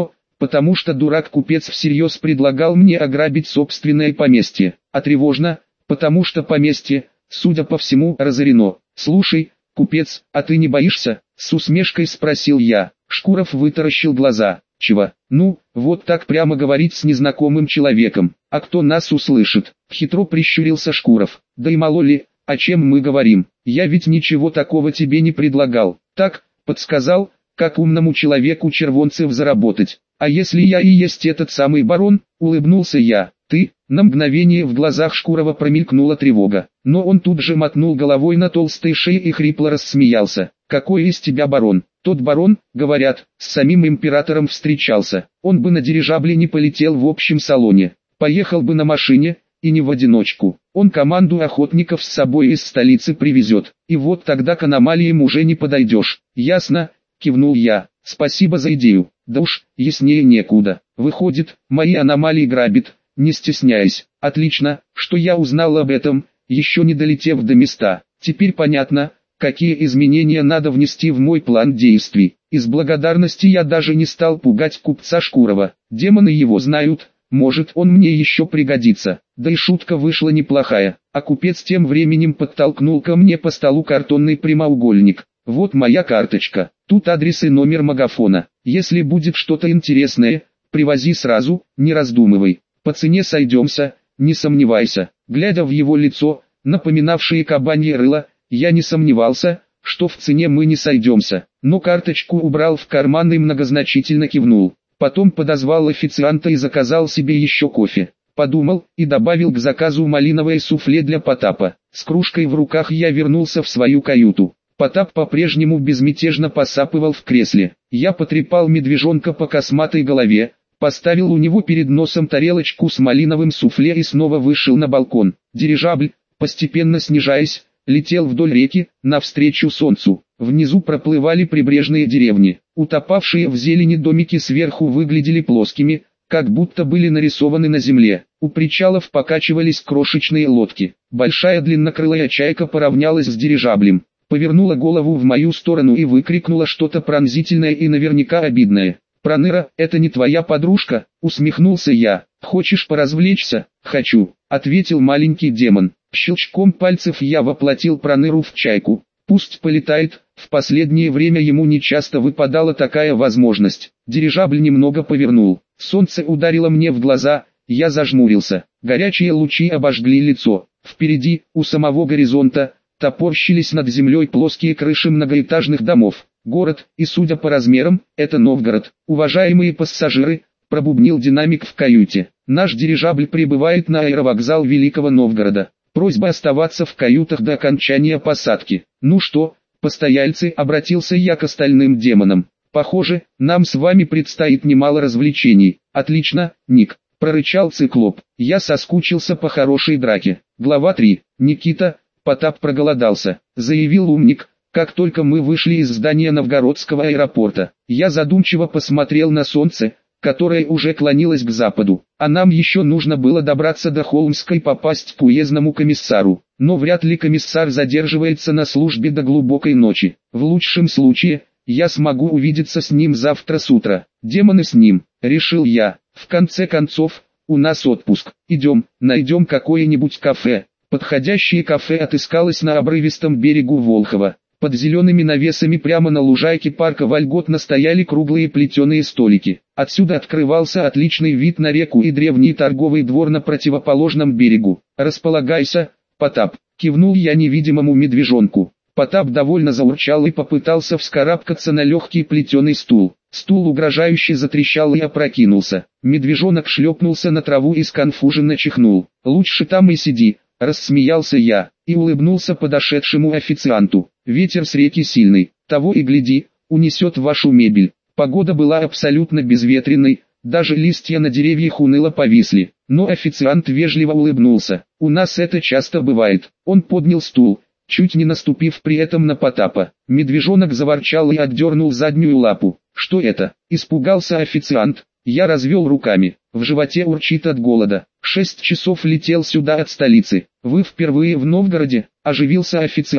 Speaker 1: потому что дурак-купец всерьез предлагал мне ограбить собственное поместье, а тревожно, потому что поместье, судя по всему, разорено. «Слушай, купец, а ты не боишься?» — с усмешкой спросил я. Шкуров вытаращил глаза. «Чего? Ну, вот так прямо говорить с незнакомым человеком, а кто нас услышит?» Хитро прищурился Шкуров. «Да и мало ли, о чем мы говорим, я ведь ничего такого тебе не предлагал. Так, подсказал, как умному человеку червонцев заработать. А если я и есть этот самый барон?» — улыбнулся я. «Ты?» — на мгновение в глазах Шкурова промелькнула тревога, но он тут же мотнул головой на толстой шее и хрипло рассмеялся. «Какой из тебя барон? Тот барон, говорят, с самим императором встречался. Он бы на дирижабле не полетел в общем салоне, поехал бы на машине, и не в одиночку. Он команду охотников с собой из столицы привезет, и вот тогда к аномалиям уже не подойдешь». «Ясно», — кивнул я. «Спасибо за идею. Да уж, яснее некуда. Выходит, мои аномалии грабит, не стесняясь. Отлично, что я узнал об этом, еще не долетев до места. Теперь понятно, какие изменения надо внести в мой план действий». Из благодарности я даже не стал пугать купца Шкурова. Демоны его знают, может он мне еще пригодится. Да и шутка вышла неплохая. А купец тем временем подтолкнул ко мне по столу картонный прямоугольник. «Вот моя карточка, тут адрес и номер магафона. Если будет что-то интересное, привози сразу, не раздумывай. По цене сойдемся, не сомневайся». Глядя в его лицо, напоминавшее кабанье рыло, я не сомневался, что в цене мы не сойдемся, но карточку убрал в карман и многозначительно кивнул. Потом подозвал официанта и заказал себе еще кофе. Подумал и добавил к заказу малиновое суфле для Потапа. С кружкой в руках я вернулся в свою каюту. Потап по-прежнему безмятежно посапывал в кресле. Я потрепал медвежонка по косматой голове, поставил у него перед носом тарелочку с малиновым суфле и снова вышел на балкон. Дирижабль, постепенно снижаясь, летел вдоль реки, навстречу солнцу. Внизу проплывали прибрежные деревни. Утопавшие в зелени домики сверху выглядели плоскими, как будто были нарисованы на земле. У причалов покачивались крошечные лодки. Большая длиннокрылая чайка поравнялась с дирижаблем, повернула голову в мою сторону и выкрикнула что-то пронзительное и наверняка обидное. «Проныра, это не твоя подружка?» — усмехнулся я. «Хочешь поразвлечься?» «Хочу», — ответил маленький демон. Щелчком пальцев я воплотил Проныру в чайку. Пусть полетает, в последнее время ему нечасто выпадала такая возможность. Дирижабль немного повернул. Солнце ударило мне в глаза, я зажмурился. Горячие лучи обожгли лицо. Впереди, у самого горизонта, топорщились над землей плоские крыши многоэтажных домов. Город, и судя по размерам, это Новгород. «Уважаемые пассажиры», — пробубнил динамик в каюте, «наш дирижабль прибывает на аэровокзал Великого Новгорода. Просьба оставаться в каютах до окончания посадки». «Ну что, постояльцы?» — обратился я к остальным демонам. «Похоже, нам с вами предстоит немало развлечений». «Отлично, Ник», — прорычал циклоп. «Я соскучился по хорошей драке». Глава три. «Никита, Потап проголодался», — заявил умник, как только мы вышли из здания Новгородского аэропорта. Я задумчиво посмотрел на солнце, которое уже клонилось к западу, а нам еще нужно было добраться до Холмска и попасть к уездному комиссару. Но вряд ли комиссар задерживается на службе до глубокой ночи. В лучшем случае, я смогу увидеться с ним завтра с утра. Демоны с ним, решил я. В конце концов, у нас отпуск. Идем, найдем какое-нибудь кафе. Подходящее кафе отыскалось на обрывистом берегу Волхова. Под зелеными навесами прямо на лужайке парка вольготно стояли круглые плетеные столики. Отсюда открывался отличный вид на реку и древний торговый двор на противоположном берегу. «Располагайся, Потап», — кивнул я невидимому медвежонку. Потап довольно заурчал и попытался вскарабкаться на легкий плетеный стул. Стул угрожающе затрещал и опрокинулся. Медвежонок шлепнулся на траву и сконфуженно чихнул. «Лучше там и сиди», — рассмеялся я, и улыбнулся подошедшему официанту. «Ветер с реки сильный, того и гляди, унесет вашу мебель». Погода была абсолютно безветренной, даже листья на деревьях уныло повисли. Но официант вежливо улыбнулся. «У нас это часто бывает». Он поднял стул, чуть не наступив при этом на Потапа. Медвежонок заворчал и отдернул заднюю лапу. «Что это?» — испугался официант. Я развел руками. В животе урчит от голода. Шесть часов летел сюда от столицы. «Вы впервые в Новгороде?» — оживился официант.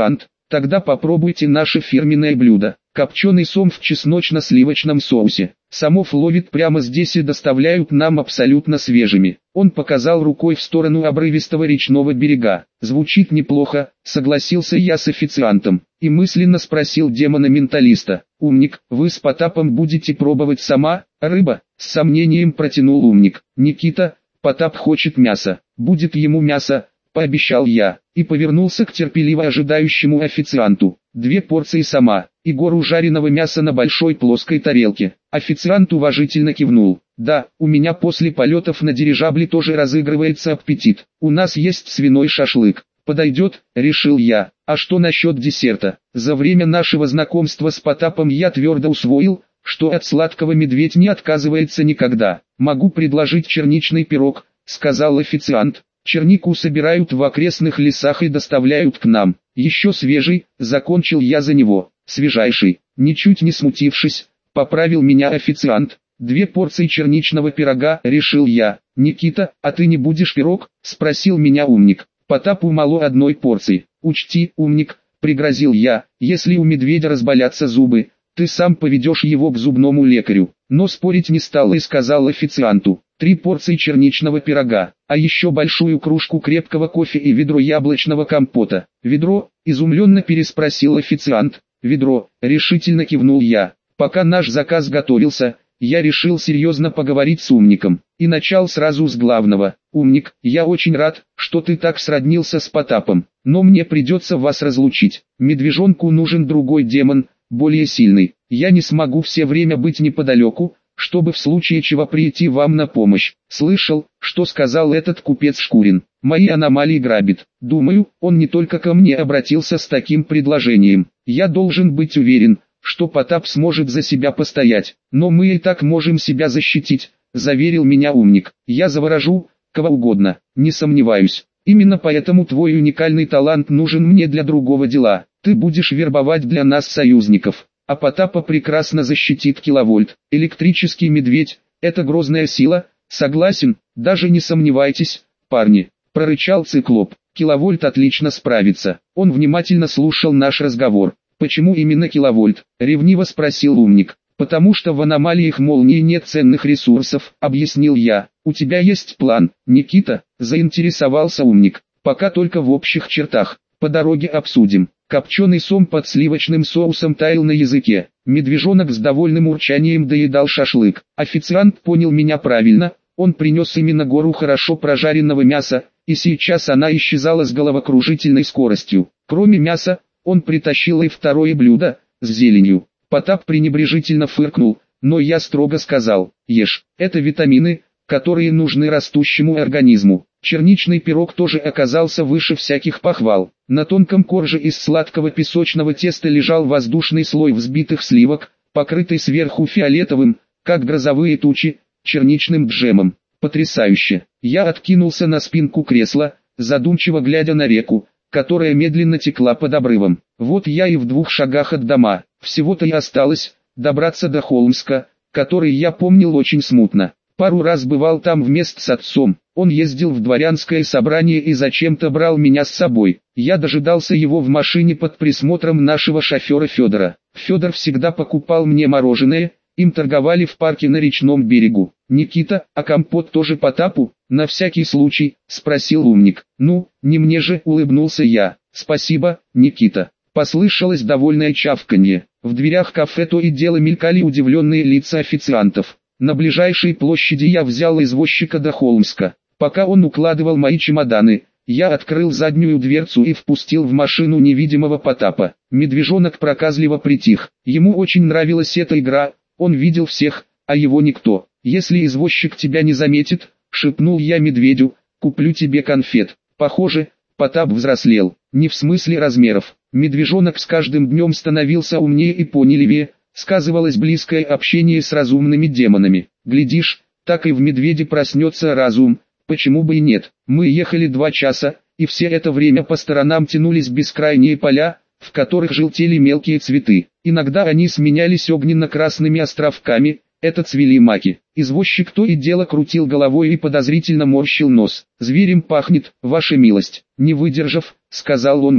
Speaker 1: Тогда попробуйте наше фирменное блюдо. Копченый сом в чесночно-сливочном соусе. Сомов ловит прямо здесь и доставляют нам абсолютно свежими. Он показал рукой в сторону обрывистого речного берега. Звучит неплохо, согласился я с официантом. И мысленно спросил демона-менталиста. Умник, вы с Потапом будете пробовать сама, рыба? С сомнением протянул умник. Никита, Потап хочет мяса. Будет ему мясо, пообещал я. И повернулся к терпеливо ожидающему официанту. Две порции сама, и гору жареного мяса на большой плоской тарелке. Официант уважительно кивнул. Да, у меня после полетов на дирижабле тоже разыгрывается аппетит. У нас есть свиной шашлык. Подойдет, решил я. А что насчет десерта? За время нашего знакомства с Потапом я твердо усвоил, что от сладкого медведь не отказывается никогда. Могу предложить черничный пирог, сказал официант. Чернику собирают в окрестных лесах и доставляют к нам. Еще свежий, закончил я за него. Свежайший, ничуть не смутившись, поправил меня официант. Две порции черничного пирога, решил я. Никита, а ты не будешь пирог? Спросил меня умник. Потапу мало одной порции. Учти, умник, пригрозил я, если у медведя разболятся зубы, ты сам поведешь его к зубному лекарю. Но спорить не стал и сказал официанту. Три порции черничного пирога, а еще большую кружку крепкого кофе и ведро яблочного компота. Ведро? Изумленно переспросил официант. Ведро, решительно кивнул я. Пока наш заказ готовился, я решил серьезно поговорить с умником. И начал сразу с главного. Умник, я очень рад, что ты так сроднился с Потапом, но мне придется вас разлучить. Медвежонку нужен другой демон, более сильный. Я не смогу все время быть неподалеку, чтобы в случае чего прийти вам на помощь. Слышал, что сказал этот купец Шкурин. Мои аномалии грабит. Думаю, он не только ко мне обратился с таким предложением. Я должен быть уверен, что Потап сможет за себя постоять. Но мы и так можем себя защитить, заверил меня умник. Я заворожу кого угодно, не сомневаюсь. Именно поэтому твой уникальный талант нужен мне для другого дела. Ты будешь вербовать для нас союзников. А Потапа прекрасно защитит киловольт. Электрический медведь – это грозная сила, согласен, даже не сомневайтесь, парни, прорычал циклоп. Киловольт отлично справится. Он внимательно слушал наш разговор. Почему именно киловольт? Ревниво спросил умник. Потому что в аномалиях молнии нет ценных ресурсов, объяснил я. У тебя есть план, Никита? Заинтересовался умник. Пока только в общих чертах. По дороге обсудим. Копченый сом под сливочным соусом таял на языке. Медвежонок с довольным урчанием доедал шашлык. Официант понял меня правильно. Он принес именно гору хорошо прожаренного мяса, и сейчас она исчезала с головокружительной скоростью. Кроме мяса, он притащил и второе блюдо, с зеленью. Потап пренебрежительно фыркнул, но я строго сказал: ешь, это витамины, которые нужны растущему организму. Черничный пирог тоже оказался выше всяких похвал. На тонком корже из сладкого песочного теста лежал воздушный слой взбитых сливок, покрытый сверху фиолетовым, как грозовые тучи, черничным джемом. Потрясающе! Я откинулся на спинку кресла, задумчиво глядя на реку, которая медленно текла под обрывом. Вот я и в двух шагах от дома. Всего-то и осталось добраться до Холмска, который я помнил очень смутно. Пару раз бывал там вместе с отцом. Он ездил в дворянское собрание и зачем-то брал меня с собой. Я дожидался его в машине под присмотром нашего шофера Федора. Федор всегда покупал мне мороженое, им торговали в парке на речном берегу. «Никита, а компот тоже Потапу?» «На всякий случай», — спросил умник. «Ну, не мне же», — улыбнулся я. «Спасибо, Никита». Послышалось довольное чавканье. В дверях кафе то и дело мелькали удивленные лица официантов. На ближайшей площади я взял извозчика до Холмска. Пока он укладывал мои чемоданы, я открыл заднюю дверцу и впустил в машину невидимого Потапа. Медвежонок проказливо притих. Ему очень нравилась эта игра, он видел всех, а его никто. «Если извозчик тебя не заметит», — шепнул я медведю, — «куплю тебе конфет». Похоже, Потап взрослел, не в смысле размеров. Медвежонок с каждым днем становился умнее и понятливее, сказывалось близкое общение с разумными демонами. Глядишь, так и в медведе проснется разум, почему бы и нет. Мы ехали два часа, и все это время по сторонам тянулись бескрайние поля, в которых желтели мелкие цветы. Иногда они сменялись огненно-красными островками, это цвели маки. Извозчик то и дело крутил головой и подозрительно морщил нос. «Зверем пахнет, ваша милость». Не выдержав, сказал он мне: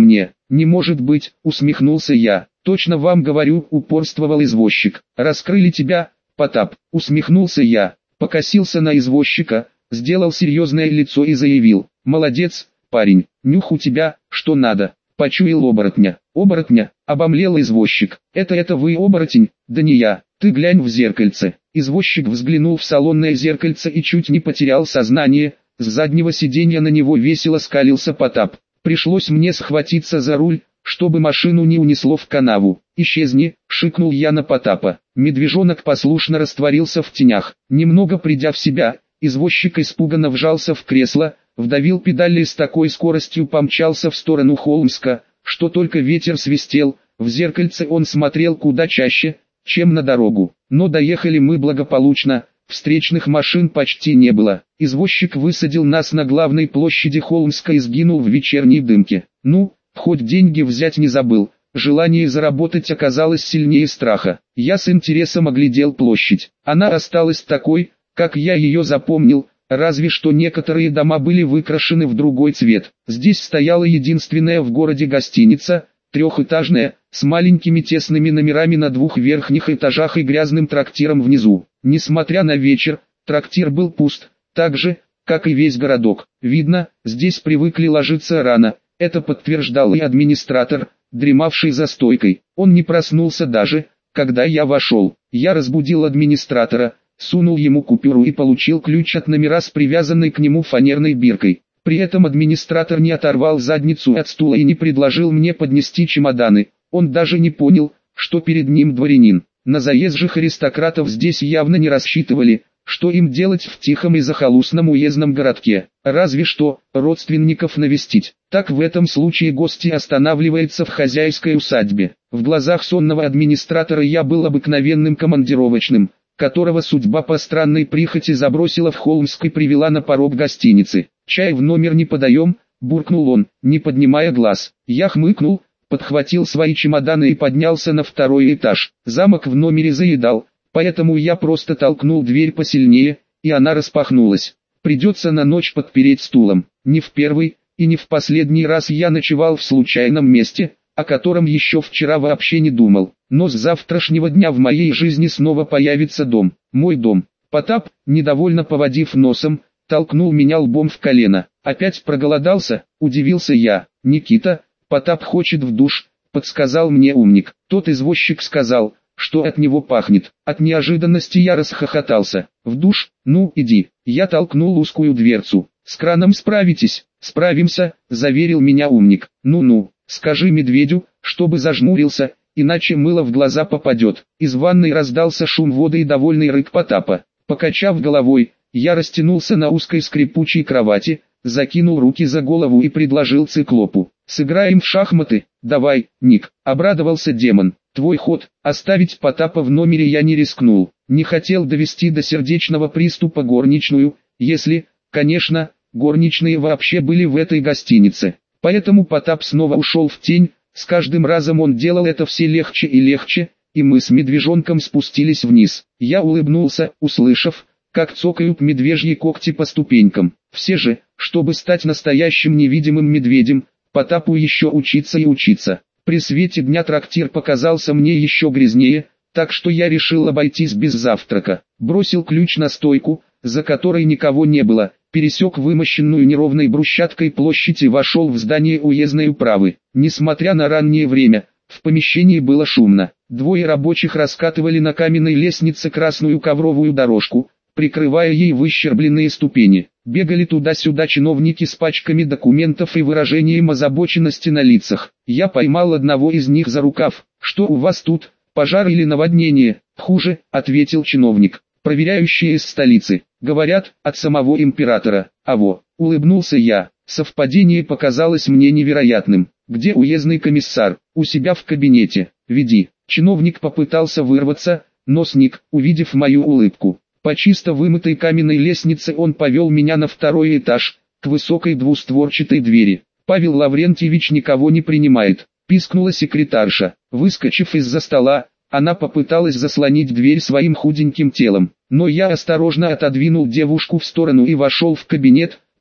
Speaker 1: «Не может быть», — усмехнулся я. «Точно вам говорю», — упорствовал извозчик. «Раскрыли тебя, Потап», — усмехнулся я. Покосился на извозчика, сделал серьезное лицо и заявил: «Молодец, парень, нюх у тебя, что надо». Почуял оборотня. «Оборотня?» — обомлел извозчик. «Это это вы оборотень?» «Да не я, ты глянь в зеркальце». Извозчик взглянул в салонное зеркальце и чуть не потерял сознание. С заднего сиденья на него весело скалился Потап. Пришлось мне схватиться за руль, чтобы машину не унесло в канаву. «Исчезни», — шикнул я на Потапа. Медвежонок послушно растворился в тенях. Немного придя в себя, извозчик испуганно вжался в кресло, вдавил педали и с такой скоростью помчался в сторону Холмска, что только ветер свистел. В зеркальце он смотрел куда чаще, чем на дорогу. Но доехали мы благополучно, встречных машин почти не было. Извозчик высадил нас на главной площади Холмска и сгинул в вечерней дымке. Ну, хоть деньги взять не забыл. Желание заработать оказалось сильнее страха. Я с интересом оглядел площадь. Она осталась такой, как я ее запомнил, разве что некоторые дома были выкрашены в другой цвет. Здесь стояла единственная в городе гостиница, трехэтажная, с маленькими тесными номерами на двух верхних этажах и грязным трактиром внизу. Несмотря на вечер, трактир был пуст, так же, как и весь городок. Видно, здесь привыкли ложиться рано. Это подтверждал и администратор, дремавший за стойкой. Он не проснулся даже, когда я вошел. Я разбудил администратора, сунул ему купюру и получил ключ от номера с привязанной к нему фанерной биркой. При этом администратор не оторвал задницу от стула и не предложил мне поднести чемоданы. Он даже не понял, что перед ним дворянин. На заезжих аристократов здесь явно не рассчитывали, что им делать в тихом и захолустном уездном городке. Разве что, родственников навестить. Так в этом случае гости останавливаются в хозяйской усадьбе. В глазах сонного администратора я был обыкновенным командировочным, которого судьба по странной прихоти забросила в Холмск и привела на порог гостиницы. «Чай в номер не подаем», — буркнул он, не поднимая глаз. Я хмыкнул, подхватил свои чемоданы и поднялся на второй этаж. Замок в номере заедал, поэтому я просто толкнул дверь посильнее, и она распахнулась. Придется на ночь подпереть стулом. Не в первый и не в последний раз я ночевал в случайном месте, о котором еще вчера вообще не думал. Но с завтрашнего дня в моей жизни снова появится дом. Мой дом. Потап, недовольно поводив носом, толкнул меня лбом в колено. «Опять проголодался?» – удивился я. «Никита, Потап хочет в душ», – подсказал мне умник. Тот извозчик сказал, что от него пахнет. От неожиданности я расхохотался. «В душ? Ну, иди». Я толкнул узкую дверцу. «С краном справитесь?» «Справимся», – заверил меня умник. «Ну-ну, скажи медведю, чтобы зажмурился, иначе мыло в глаза попадет». Из ванной раздался шум воды и довольный рык Потапа. Покачав головой, я растянулся на узкой скрипучей кровати, закинул руки за голову и предложил циклопу: «Сыграем в шахматы?» «Давай, Ник», — обрадовался демон. «Твой ход». Оставить Потапа в номере я не рискнул. Не хотел довести до сердечного приступа горничную, если, конечно, горничные вообще были в этой гостинице. Поэтому Потап снова ушел в тень, с каждым разом он делал это все легче и легче, и мы с медвежонком спустились вниз. Я улыбнулся, услышав, как цокают медвежьи когти по ступенькам. Все же, чтобы стать настоящим невидимым медведем, Потапу еще учиться и учиться. При свете дня трактир показался мне еще грязнее, так что я решил обойтись без завтрака. Бросил ключ на стойку, за которой никого не было, пересек вымощенную неровной брусчаткой площадь и вошел в здание уездной управы. Несмотря на раннее время, в помещении было шумно. Двое рабочих раскатывали на каменной лестнице красную ковровую дорожку, прикрывая ей выщербленные ступени. Бегали туда-сюда чиновники с пачками документов и выражением озабоченности на лицах. Я поймал одного из них за рукав. «Что у вас тут, пожар или наводнение?» «Хуже», — ответил чиновник. «Проверяющие из столицы. Говорят, от самого императора». «Аво», — улыбнулся я. Совпадение показалось мне невероятным. «Где уездный комиссар?» «У себя в кабинете. Веди». Чиновник попытался вырваться, но сник, увидев мою улыбку. По чисто вымытой каменной лестнице он повел меня на второй этаж, к высокой двустворчатой двери. «Павел Лаврентьевич никого не принимает», — пискнула секретарша. Выскочив из-за стола, она попыталась заслонить дверь своим худеньким телом. Но я осторожно отодвинул девушку в сторону и вошел в кабинет,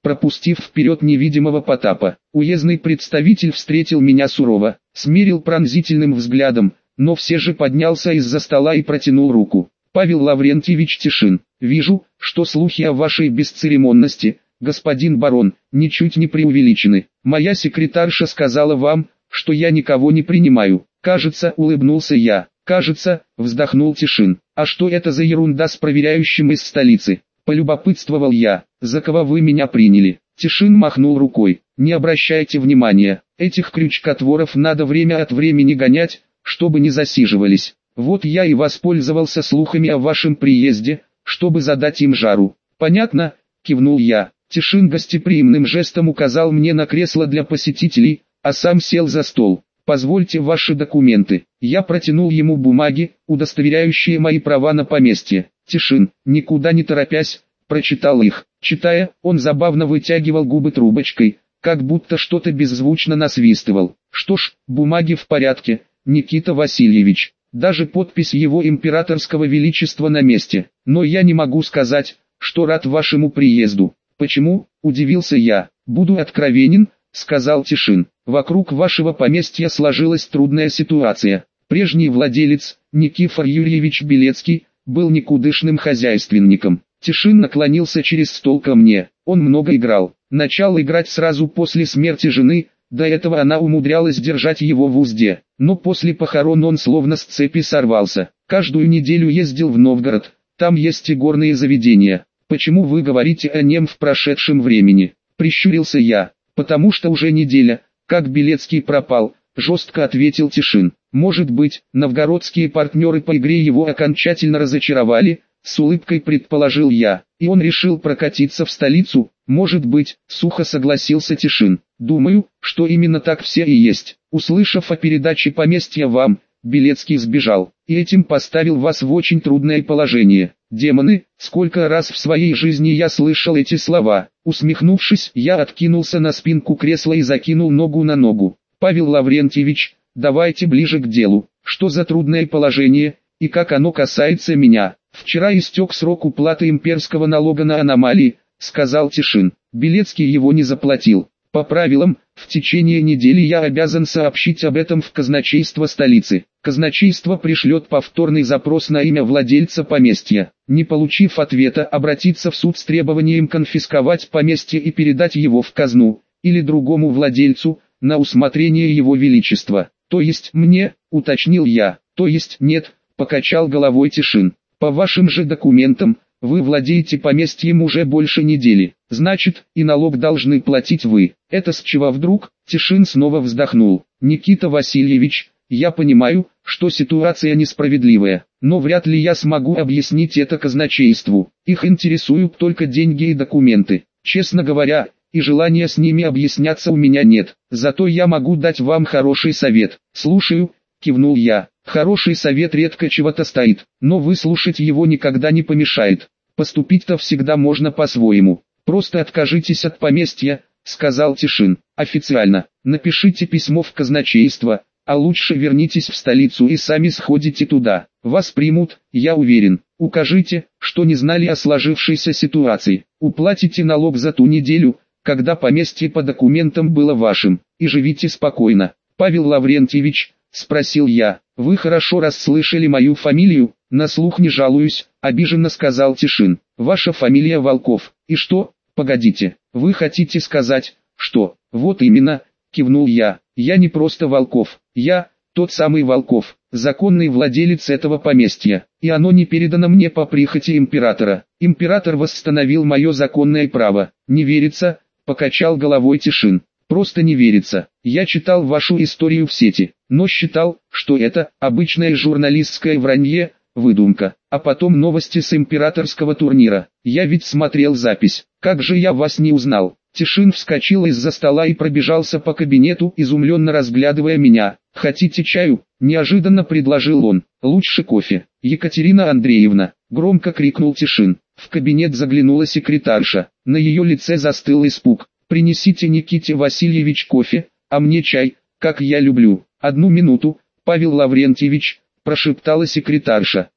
Speaker 1: пропустив вперед невидимого Потапа. Уездный представитель встретил меня сурово, смерил пронзительным взглядом, но все же поднялся из-за стола и протянул руку. «Павел Лаврентьевич Тишин, вижу, что слухи о вашей бесцеремонности, господин барон, ничуть не преувеличены. Моя секретарша сказала вам, что я никого не принимаю». «Кажется», — улыбнулся я. «Кажется», — вздохнул Тишин. «А что это за ерунда с проверяющим из столицы?» Полюбопытствовал я. «За кого вы меня приняли?» Тишин махнул рукой. «Не обращайте внимания, этих крючкотворов надо время от времени гонять, чтобы не засиживались. Вот я и воспользовался слухами о вашем приезде, чтобы задать им жару». «Понятно», — кивнул я. Тишин гостеприимным жестом указал мне на кресло для посетителей, а сам сел за стол. «Позвольте ваши документы». Я протянул ему бумаги, удостоверяющие мои права на поместье. Тишин, никуда не торопясь, прочитал их. Читая, он забавно вытягивал губы трубочкой, как будто что-то беззвучно насвистывал. «Что ж, бумаги в порядке, Никита Васильевич. Даже подпись его императорского величества на месте. Но я не могу сказать, что рад вашему приезду». «Почему?» – удивился я. «Буду откровенен», – сказал Тишин. «Вокруг вашего поместья сложилась трудная ситуация. Прежний владелец, Никифор Юрьевич Белецкий, был никудышным хозяйственником». Тишин наклонился через стол ко мне. Он много играл. Начал играть сразу после смерти жены, до этого она умудрялась держать его в узде. Но после похорон он словно с цепи сорвался. Каждую неделю ездил в Новгород, там есть и горные заведения. «Почему вы говорите о нем в прошедшем времени?» – прищурился я. «Потому что уже неделя, как Белецкий пропал», – жестко ответил Тишин. «Может быть, новгородские партнеры по игре его окончательно разочаровали?» – с улыбкой предположил я. «И он решил прокатиться в столицу?» «Может быть», – сухо согласился Тишин. «Думаю, что именно так все и есть. Услышав о передаче поместья вам, Белецкий сбежал, и этим поставил вас в очень трудное положение». «Демоны, сколько раз в своей жизни я слышал эти слова!» Усмехнувшись, я откинулся на спинку кресла и закинул ногу на ногу. «Павел Лаврентьевич, давайте ближе к делу. Что за трудное положение, и как оно касается меня?» «Вчера истек срок уплаты имперского налога на аномалии», — сказал Тишин. «Белецкий его не заплатил. По правилам, в течение недели я обязан сообщить об этом в казначейство столицы. Казначейство пришлет повторный запрос на имя владельца поместья. Не получив ответа, обратиться в суд с требованием конфисковать поместье и передать его в казну, или другому владельцу, на усмотрение его величества. То есть мне», — уточнил я. «То есть нет», — покачал головой Тишин. «По вашим же документам, вы владеете поместьем уже больше недели, значит, и налог должны платить вы». «Это с чего вдруг?» — Тишин снова вздохнул. «Никита Васильевич, я понимаю, что ситуация несправедливая, но вряд ли я смогу объяснить это казначейству. Их интересуют только деньги и документы. Честно говоря, и желания с ними объясняться у меня нет. Зато я могу дать вам хороший совет». «Слушаю», — кивнул я. «Хороший совет редко чего-то стоит, но выслушать его никогда не помешает. Поступить-то всегда можно по-своему. Просто откажитесь от поместья», — сказал Тишин. «Официально. Напишите письмо в казначейство, а лучше вернитесь в столицу и сами сходите туда. Вас примут, я уверен. Укажите, что не знали о сложившейся ситуации. Уплатите налог за ту неделю, когда поместье по документам было вашим, и живите спокойно». «Павел Лаврентьевич», — спросил я, — «вы хорошо расслышали мою фамилию?» «На слух не жалуюсь», — обиженно сказал Тишин. «Ваша фамилия Волков. И что?» «Погодите, вы хотите сказать, что?» «Вот именно», — кивнул я. «Я не просто Волков. Я, тот самый Волков, законный владелец этого поместья. И оно не передано мне по прихоти императора. Император восстановил мое законное право». «Не верится», — покачал головой Тишин. «Просто не верится. Я читал вашу историю в сети, но считал, что это обычное журналистское вранье, выдумка. А потом новости с императорского турнира. Я ведь смотрел запись. Как же я вас не узнал?» Тишин вскочил из-за стола и пробежался по кабинету, изумленно разглядывая меня. «Хотите чаю?» – неожиданно предложил он. «Лучше кофе». «Екатерина Андреевна!» – громко крикнул Тишин. В кабинет заглянула секретарша. На ее лице застыл испуг. «Принесите Никите Васильевич кофе, а мне чай, как я люблю». «Одну минуту, Павел Лаврентьевич», – прошептала секретарша.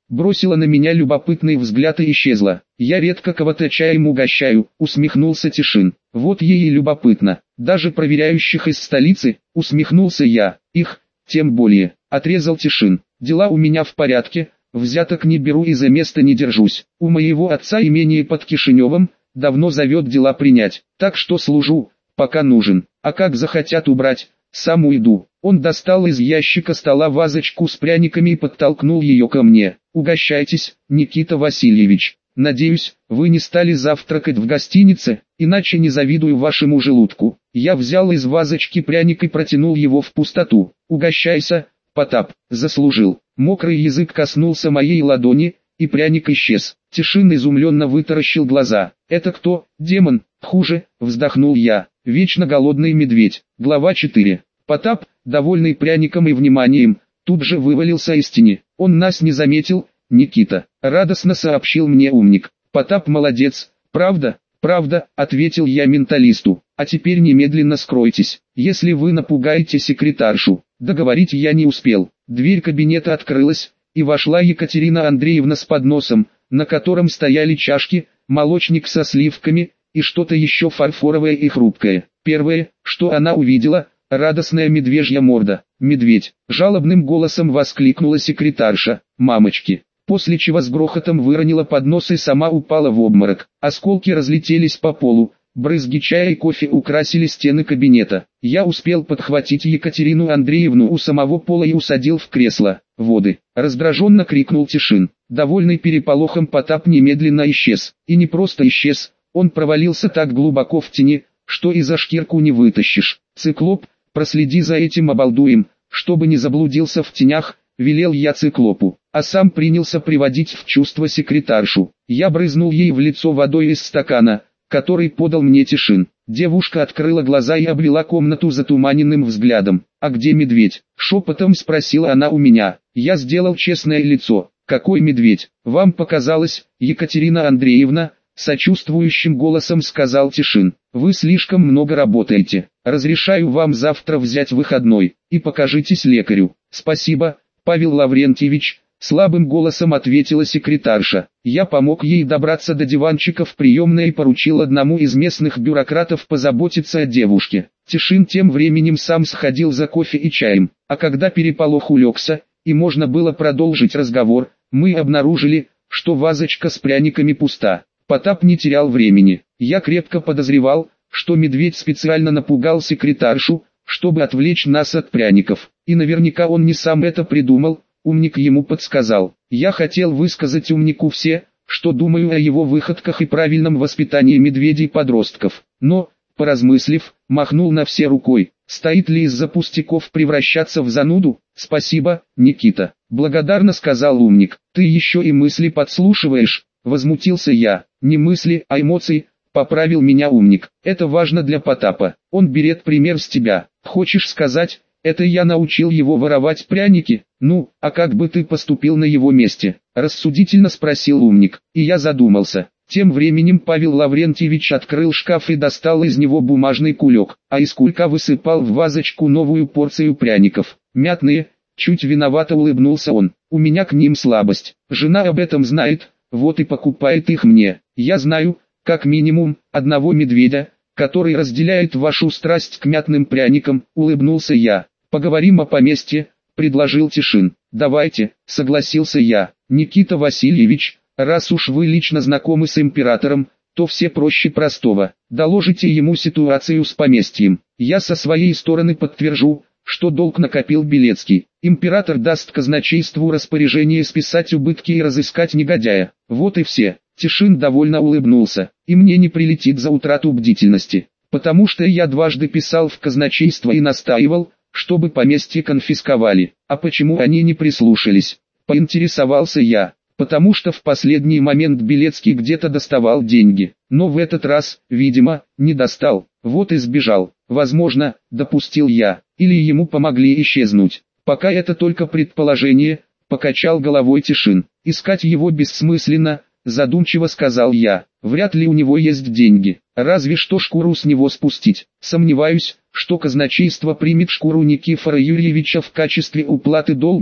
Speaker 1: бросила на меня любопытный взгляд и исчезла. Я редко кого-то чаем угощаю, усмехнулся Тишин. Вот ей и любопытно. Даже проверяющих из столицы, усмехнулся я. Их, тем более, отрезал Тишин. Дела у меня в порядке, взяток не беру и за место не держусь. У моего отца имение под Кишиневым, давно зовет дела принять, так что служу, пока нужен. А как захотят убрать, сам уйду. Он достал из ящика стола вазочку с пряниками и подтолкнул ее ко мне. Угощайтесь, Никита Васильевич. Надеюсь, вы не стали завтракать в гостинице, иначе не завидую вашему желудку. Я взял из вазочки пряник и протянул его в пустоту. Угощайся, Потап, заслужил. Мокрый язык коснулся моей ладони, и пряник исчез. Тишин изумленно вытаращил глаза. «Это кто, демон?» «Хуже», вздохнул я. «Вечно голодный медведь». Глава четыре. Потап, довольный пряником и вниманием, тут же вывалился из тени. «Он нас не заметил, Никита», радостно сообщил мне умник. «Потап молодец, правда?» «Правда», ответил я менталисту. «А теперь немедленно скройтесь, если вы напугаете секретаршу». Договорить я не успел. Дверь кабинета открылась, и вошла Екатерина Андреевна с подносом, на котором стояли чашки, молочник со сливками, и что-то еще фарфоровое и хрупкое. Первое, что она увидела, радостная медвежья морда. «Медведь!» — жалобным голосом воскликнула секретарша. «Мамочки!» После чего с грохотом выронила поднос и сама упала в обморок. Осколки разлетелись по полу, брызги чая и кофе украсили стены кабинета. Я успел подхватить Екатерину Андреевну у самого пола и усадил в кресло. «Воды!» — раздраженно крикнул Тишин. Довольный переполохом Потап немедленно исчез. И не просто исчез, он провалился так глубоко в тени, что и за шкирку не вытащишь. «Циклоп, проследи за этим обалдуем, чтобы не заблудился в тенях», — велел я циклопу, а сам принялся приводить в чувство секретаршу. Я брызнул ей в лицо водой из стакана, который подал мне Тишин. Девушка открыла глаза и обвела комнату затуманенным взглядом. «А где медведь?» — шепотом спросила она у меня. Я сделал честное лицо. «Какой медведь? Вам показалось, Екатерина Андреевна?» — сочувствующим голосом сказал Тишин. «Вы слишком много работаете. Разрешаю вам завтра взять выходной, и покажитесь лекарю». «Спасибо, Павел Лаврентьевич», — слабым голосом ответила секретарша. Я помог ей добраться до диванчика в приемной и поручил одному из местных бюрократов позаботиться о девушке. Тишин тем временем сам сходил за кофе и чаем, а когда переполох улегся, и можно было продолжить разговор, мы обнаружили, что вазочка с пряниками пуста. Потап не терял времени. Я крепко подозревал, что медведь специально напугал секретаршу, чтобы отвлечь нас от пряников. И наверняка он не сам это придумал, умник ему подсказал. Я хотел высказать умнику все, что думаю о его выходках и правильном воспитании медведей-подростков. Но, поразмыслив, махнул на все рукой. Стоит ли из-за пустяков превращаться в зануду? «Спасибо, Никита», — благодарно сказал умник. «Ты еще и мысли подслушиваешь», — возмутился я. «Не мысли, а эмоции», — поправил меня умник. «Это важно для Потапа. Он берет пример с тебя. Хочешь сказать, это я научил его воровать пряники? Ну, а как бы ты поступил на его месте?» — рассудительно спросил умник. И я задумался. Тем временем Павел Лаврентьевич открыл шкаф и достал из него бумажный кулек, а из кулька высыпал в вазочку новую порцию пряников. «Мятные», — чуть виновато улыбнулся он. «У меня к ним слабость. Жена об этом знает, вот и покупает их мне. Я знаю, как минимум, одного медведя, который разделяет вашу страсть к мятным пряникам», — улыбнулся я. «Поговорим о поместье», — предложил Тишин. «Давайте», — согласился я. «Никита Васильевич, раз уж вы лично знакомы с императором, то все проще простого. Доложите ему ситуацию с поместьем. Я со своей стороны подтвержу, что долг накопил Белецкий. Император даст казначейству распоряжение списать убытки и разыскать негодяя. Вот и все». Тишин довольно улыбнулся. «И мне не прилетит за утрату бдительности, потому что я дважды писал в казначейство и настаивал, чтобы поместье конфисковали. А почему они не прислушались?» Поинтересовался я. «Потому что в последний момент Белецкий где-то доставал деньги, но в этот раз, видимо, не достал, вот и сбежал. Возможно, допустил я, или ему помогли исчезнуть. Пока это только предположение», — покачал головой Тишин. «Искать его бессмысленно», — задумчиво сказал я. «Вряд ли у него есть деньги, разве что шкуру с него спустить. Сомневаюсь, что казначейство примет шкуру Никифора Юрьевича в качестве уплаты долга,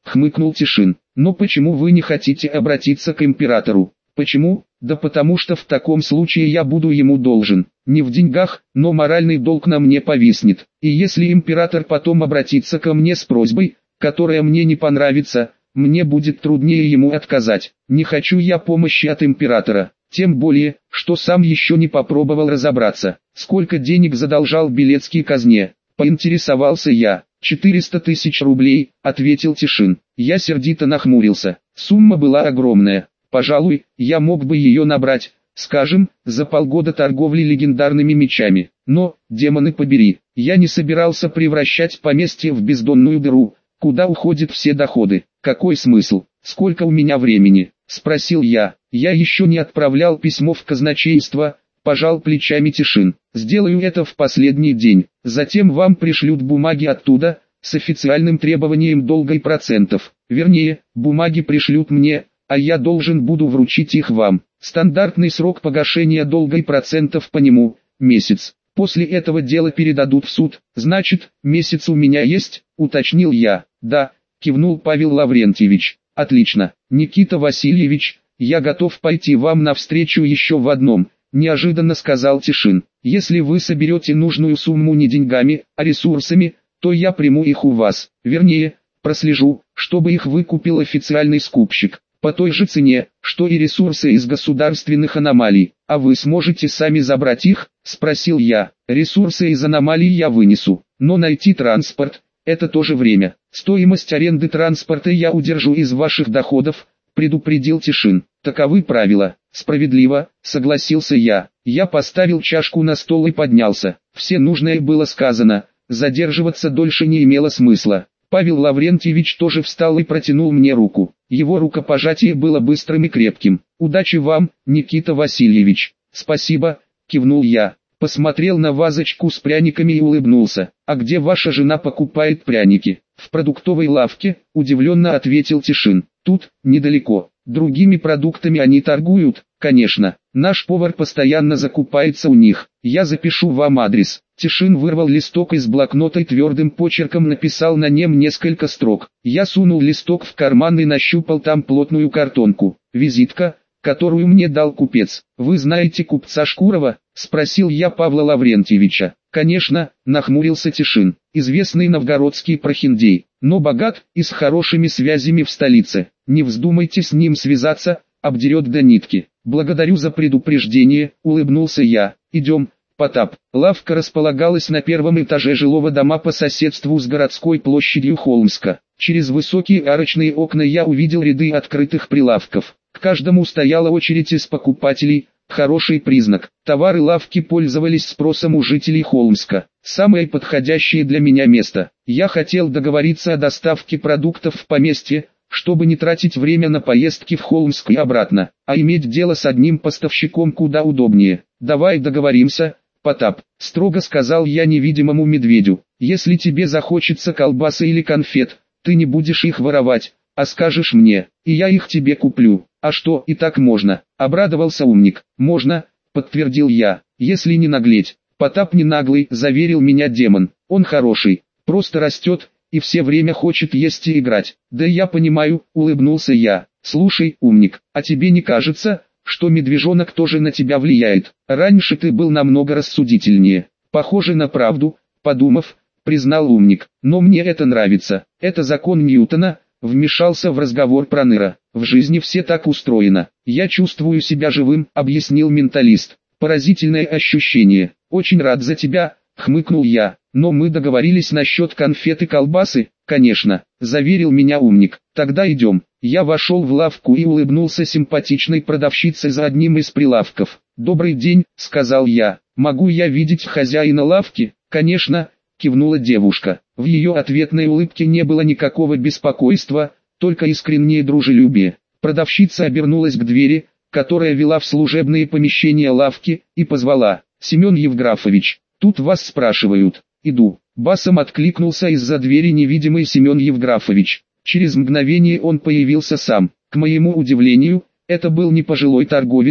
Speaker 1: хмыкнул Тишин. Но почему вы не хотите обратиться к императору? Почему? Да потому что в таком случае я буду ему должен. Не в деньгах, но моральный долг на мне повиснет. И если император потом обратится ко мне с просьбой, которая мне не понравится, мне будет труднее ему отказать. Не хочу я помощи от императора. Тем более, что сам еще не попробовал разобраться, сколько денег задолжал Белецкий казне. Поинтересовался я. «четыреста тысяч рублей», — ответил Тишин. Я сердито нахмурился. Сумма была огромная. Пожалуй, я мог бы ее набрать, скажем, за полгода торговли легендарными мечами. Но, демоны побери, я не собирался превращать поместье в бездонную дыру, куда уходят все доходы. Какой смысл? Сколько у меня времени? Спросил я. Я еще не отправлял письмо в казначейство, пожал плечами Тишин. Сделаю это в последний день. Затем вам пришлют бумаги оттуда, с официальным требованием долга и процентов. Вернее, бумаги пришлют мне, а я должен буду вручить их вам. Стандартный срок погашения долга и процентов по нему – месяц. После этого дело передадут в суд. Значит, месяц у меня есть, уточнил я. Да, кивнул Павел Лаврентьевич. Отлично. Никита Васильевич, я готов пойти вам навстречу еще в одном, неожиданно сказал Тишин. Если вы соберете нужную сумму не деньгами, а ресурсами, то я приму их у вас. Вернее, прослежу, чтобы их выкупил официальный скупщик. По той же цене, что и ресурсы из государственных аномалий. А вы сможете сами забрать их? Спросил я. Ресурсы из аномалий я вынесу, но найти транспорт – это тоже время. Стоимость аренды транспорта я удержу из ваших доходов, предупредил Тишин. Таковы правила. Справедливо, согласился я. Я поставил чашку на стол и поднялся. Все нужное было сказано, задерживаться дольше не имело смысла. Павел Лаврентьевич тоже встал и протянул мне руку. Его рукопожатие было быстрым и крепким. «Удачи вам, Никита Васильевич». «Спасибо», — кивнул я. Посмотрел на вазочку с пряниками и улыбнулся. «А где ваша жена покупает пряники?» «В продуктовой лавке», — удивленно ответил Тишин. «Тут, недалеко. Другими продуктами они торгуют, конечно. Наш повар постоянно закупается у них. Я запишу вам адрес». Тишин вырвал листок из блокнота и твердым почерком написал на нем несколько строк. Я сунул листок в карман и нащупал там плотную картонку. «Визитка, которую мне дал купец. Вы знаете купца Шкурова?» — спросил я Павла Лаврентьевича. «Конечно», — нахмурился Тишин. «Известный новгородский прохиндей, но богат и с хорошими связями в столице. Не вздумайте с ним связаться, обдерет до нитки». «Благодарю за предупреждение», — улыбнулся я. «Идем». Потап. Лавка располагалась на первом этаже жилого дома по соседству с городской площадью Холмска. Через высокие арочные окна я увидел ряды открытых прилавков. К каждому стояла очередь из покупателей, хороший признак. Товары лавки пользовались спросом у жителей Холмска. Самое подходящее для меня место. Я хотел договориться о доставке продуктов в поместье, чтобы не тратить время на поездки в Холмск и обратно, а иметь дело с одним поставщиком куда удобнее. «Давай договоримся, Потап», — строго сказал я невидимому медведю. «Если тебе захочется колбасы или конфет, ты не будешь их воровать, а скажешь мне, и я их тебе куплю». «А что, и так можно?» — обрадовался умник. «Можно», — подтвердил я, — «если не наглеть». «Потап не наглый», — заверил меня демон. «Он хороший, просто растет, и все время хочет есть и играть». «Да я понимаю», — улыбнулся я. «Слушай, умник, а тебе не кажется, что медвежонок тоже на тебя влияет? Раньше ты был намного рассудительнее». «Похоже на правду», — подумав, признал умник. «Но мне это нравится. Это закон Ньютона», — вмешался в разговор Проныра. «В жизни все так устроено. Я чувствую себя живым», — объяснил менталист. «Поразительное ощущение. Очень рад за тебя», — хмыкнул я. «Но мы договорились насчет конфет и колбасы». «Конечно», — заверил меня умник. «Тогда идем». Я вошел в лавку и улыбнулся симпатичной продавщице за одним из прилавков. «Добрый день», — сказал я. «Могу я видеть хозяина лавки?» «Конечно», — кивнула девушка. В ее ответной улыбке не было никакого беспокойства, только искреннее дружелюбие. Продавщица обернулась к двери, которая вела в служебные помещения лавки, и позвала: «Семен Евграфович, тут вас спрашивают». «Иду». Басом откликнулся из-за двери невидимый Семен Евграфович. Через мгновение он появился сам. К моему удивлению, это был не пожилой торговец,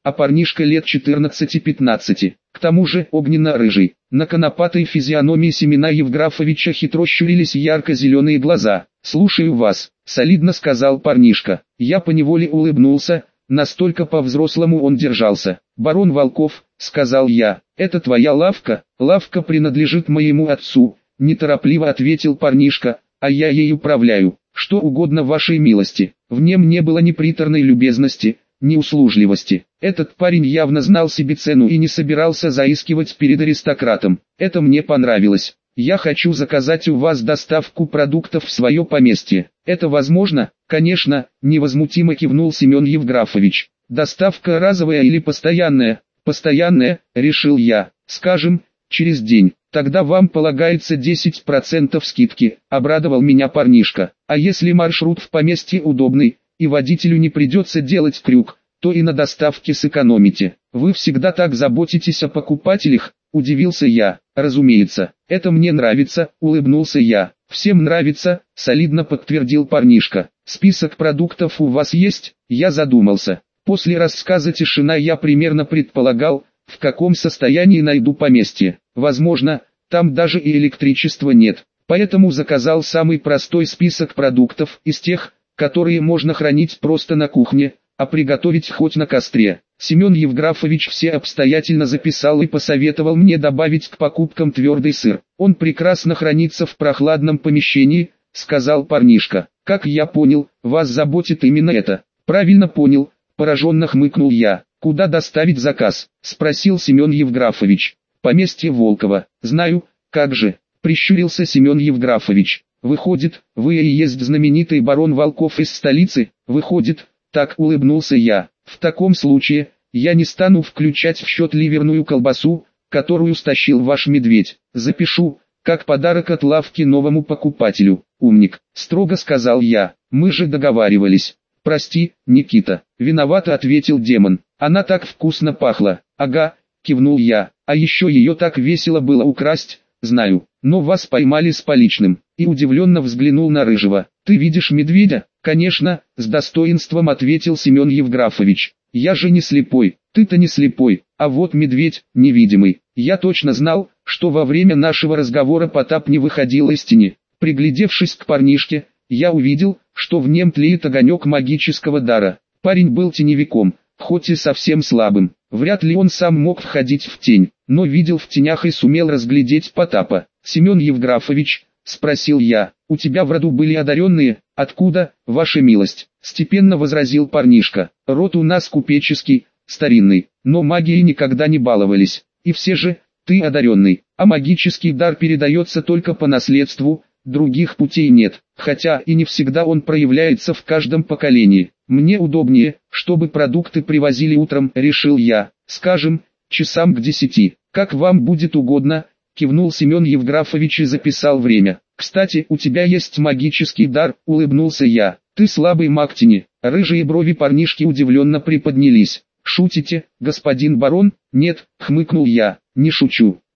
Speaker 1: а парнишка лет четырнадцати-пятнадцати. К тому же огненно-рыжий. На конопатой физиономии Семена Евграфовича хитро щурились ярко-зеленые глаза. «Слушаю вас», — солидно сказал парнишка. Я поневоле улыбнулся, настолько по-взрослому он держался. «Барон Волков», — сказал я, — «это твоя лавка?» «Лавка принадлежит моему отцу», — неторопливо ответил парнишка, — «а я ей управляю. Что угодно вашей милости». В нем не было ни приторной любезности, ни услужливости. Этот парень явно знал себе цену и не собирался заискивать перед аристократом. Это мне понравилось. «Я хочу заказать у вас доставку продуктов в свое поместье. Это возможно?» «Конечно», — невозмутимо кивнул Семен Евграфович. «Доставка разовая или постоянная?» «Постоянная», — решил я. «Скажем, через день. Тогда вам полагается десять процентов скидки», — обрадовал меня парнишка. «А если маршрут в поместье удобный, и водителю не придется делать крюк, то и на доставке сэкономите. Вы всегда так заботитесь о покупателях», — удивился я. «Разумеется, это мне нравится», — улыбнулся я. «Всем нравится», — солидно подтвердил парнишка. «Список продуктов у вас есть?» Я задумался. После рассказа «Тишина» я примерно предполагал, в каком состоянии найду поместье. Возможно, там даже и электричества нет. Поэтому заказал самый простой список продуктов из тех, которые можно хранить просто на кухне, а приготовить хоть на костре. Семен Евграфович все обстоятельно записал и посоветовал мне добавить к покупкам твердый сыр. «Он прекрасно хранится в прохладном помещении», — сказал парнишка. «Как я понял, вас заботит именно это». «Правильно понял», — пораженно хмыкнул я. «Куда доставить заказ?» — спросил Семен Евграфович. «Поместье Волкова». «Знаю, как же», — прищурился Семен Евграфович. «Выходит, вы и есть знаменитый барон Волков из столицы?» «Выходит», — так улыбнулся я. «В таком случае, я не стану включать в счет ливерную колбасу, которую стащил ваш медведь. Запишу, как подарок от лавки новому покупателю». «Умник», — строго сказал я. «Мы же договаривались». «Прости, Никита», — виновато ответил демон. «Она так вкусно пахла». «Ага», — кивнул я. «А еще ее так весело было украсть». «Знаю, но вас поймали с поличным». И удивленно взглянул на Рыжего. «Ты видишь медведя?» «Конечно», — с достоинством ответил Семен Евграфович. «Я же не слепой». «Ты-то не слепой, а вот медведь, невидимый». Я точно знал, что во время нашего разговора Потап не выходил из тени. Приглядевшись к парнишке, я увидел, что в нем тлеет огонек магического дара. Парень был теневиком, хоть и совсем слабым. Вряд ли он сам мог входить в тень, но видел в тенях и сумел разглядеть Потапа. «Семен Евграфович», — спросил я, — «у тебя в роду были одаренные?» «Откуда, ваша милость?» — степенно возразил парнишка. «Род у нас купеческий, старинный, но магией никогда не баловались. И все же, ты одаренный, а магический дар передается только по наследству, других путей нет, хотя и не всегда он проявляется в каждом поколении. Мне удобнее, чтобы продукты привозили утром», — решил я, — «скажем, часам к десяти». «Как вам будет угодно», — кивнул Семен Евграфович и записал время. «Кстати, у тебя есть магический дар», — улыбнулся я. «Ты слабый маг тени». Рыжие брови парнишки удивленно приподнялись. «Шутите, господин барон?» «Нет», — хмыкнул я, — «не шучу.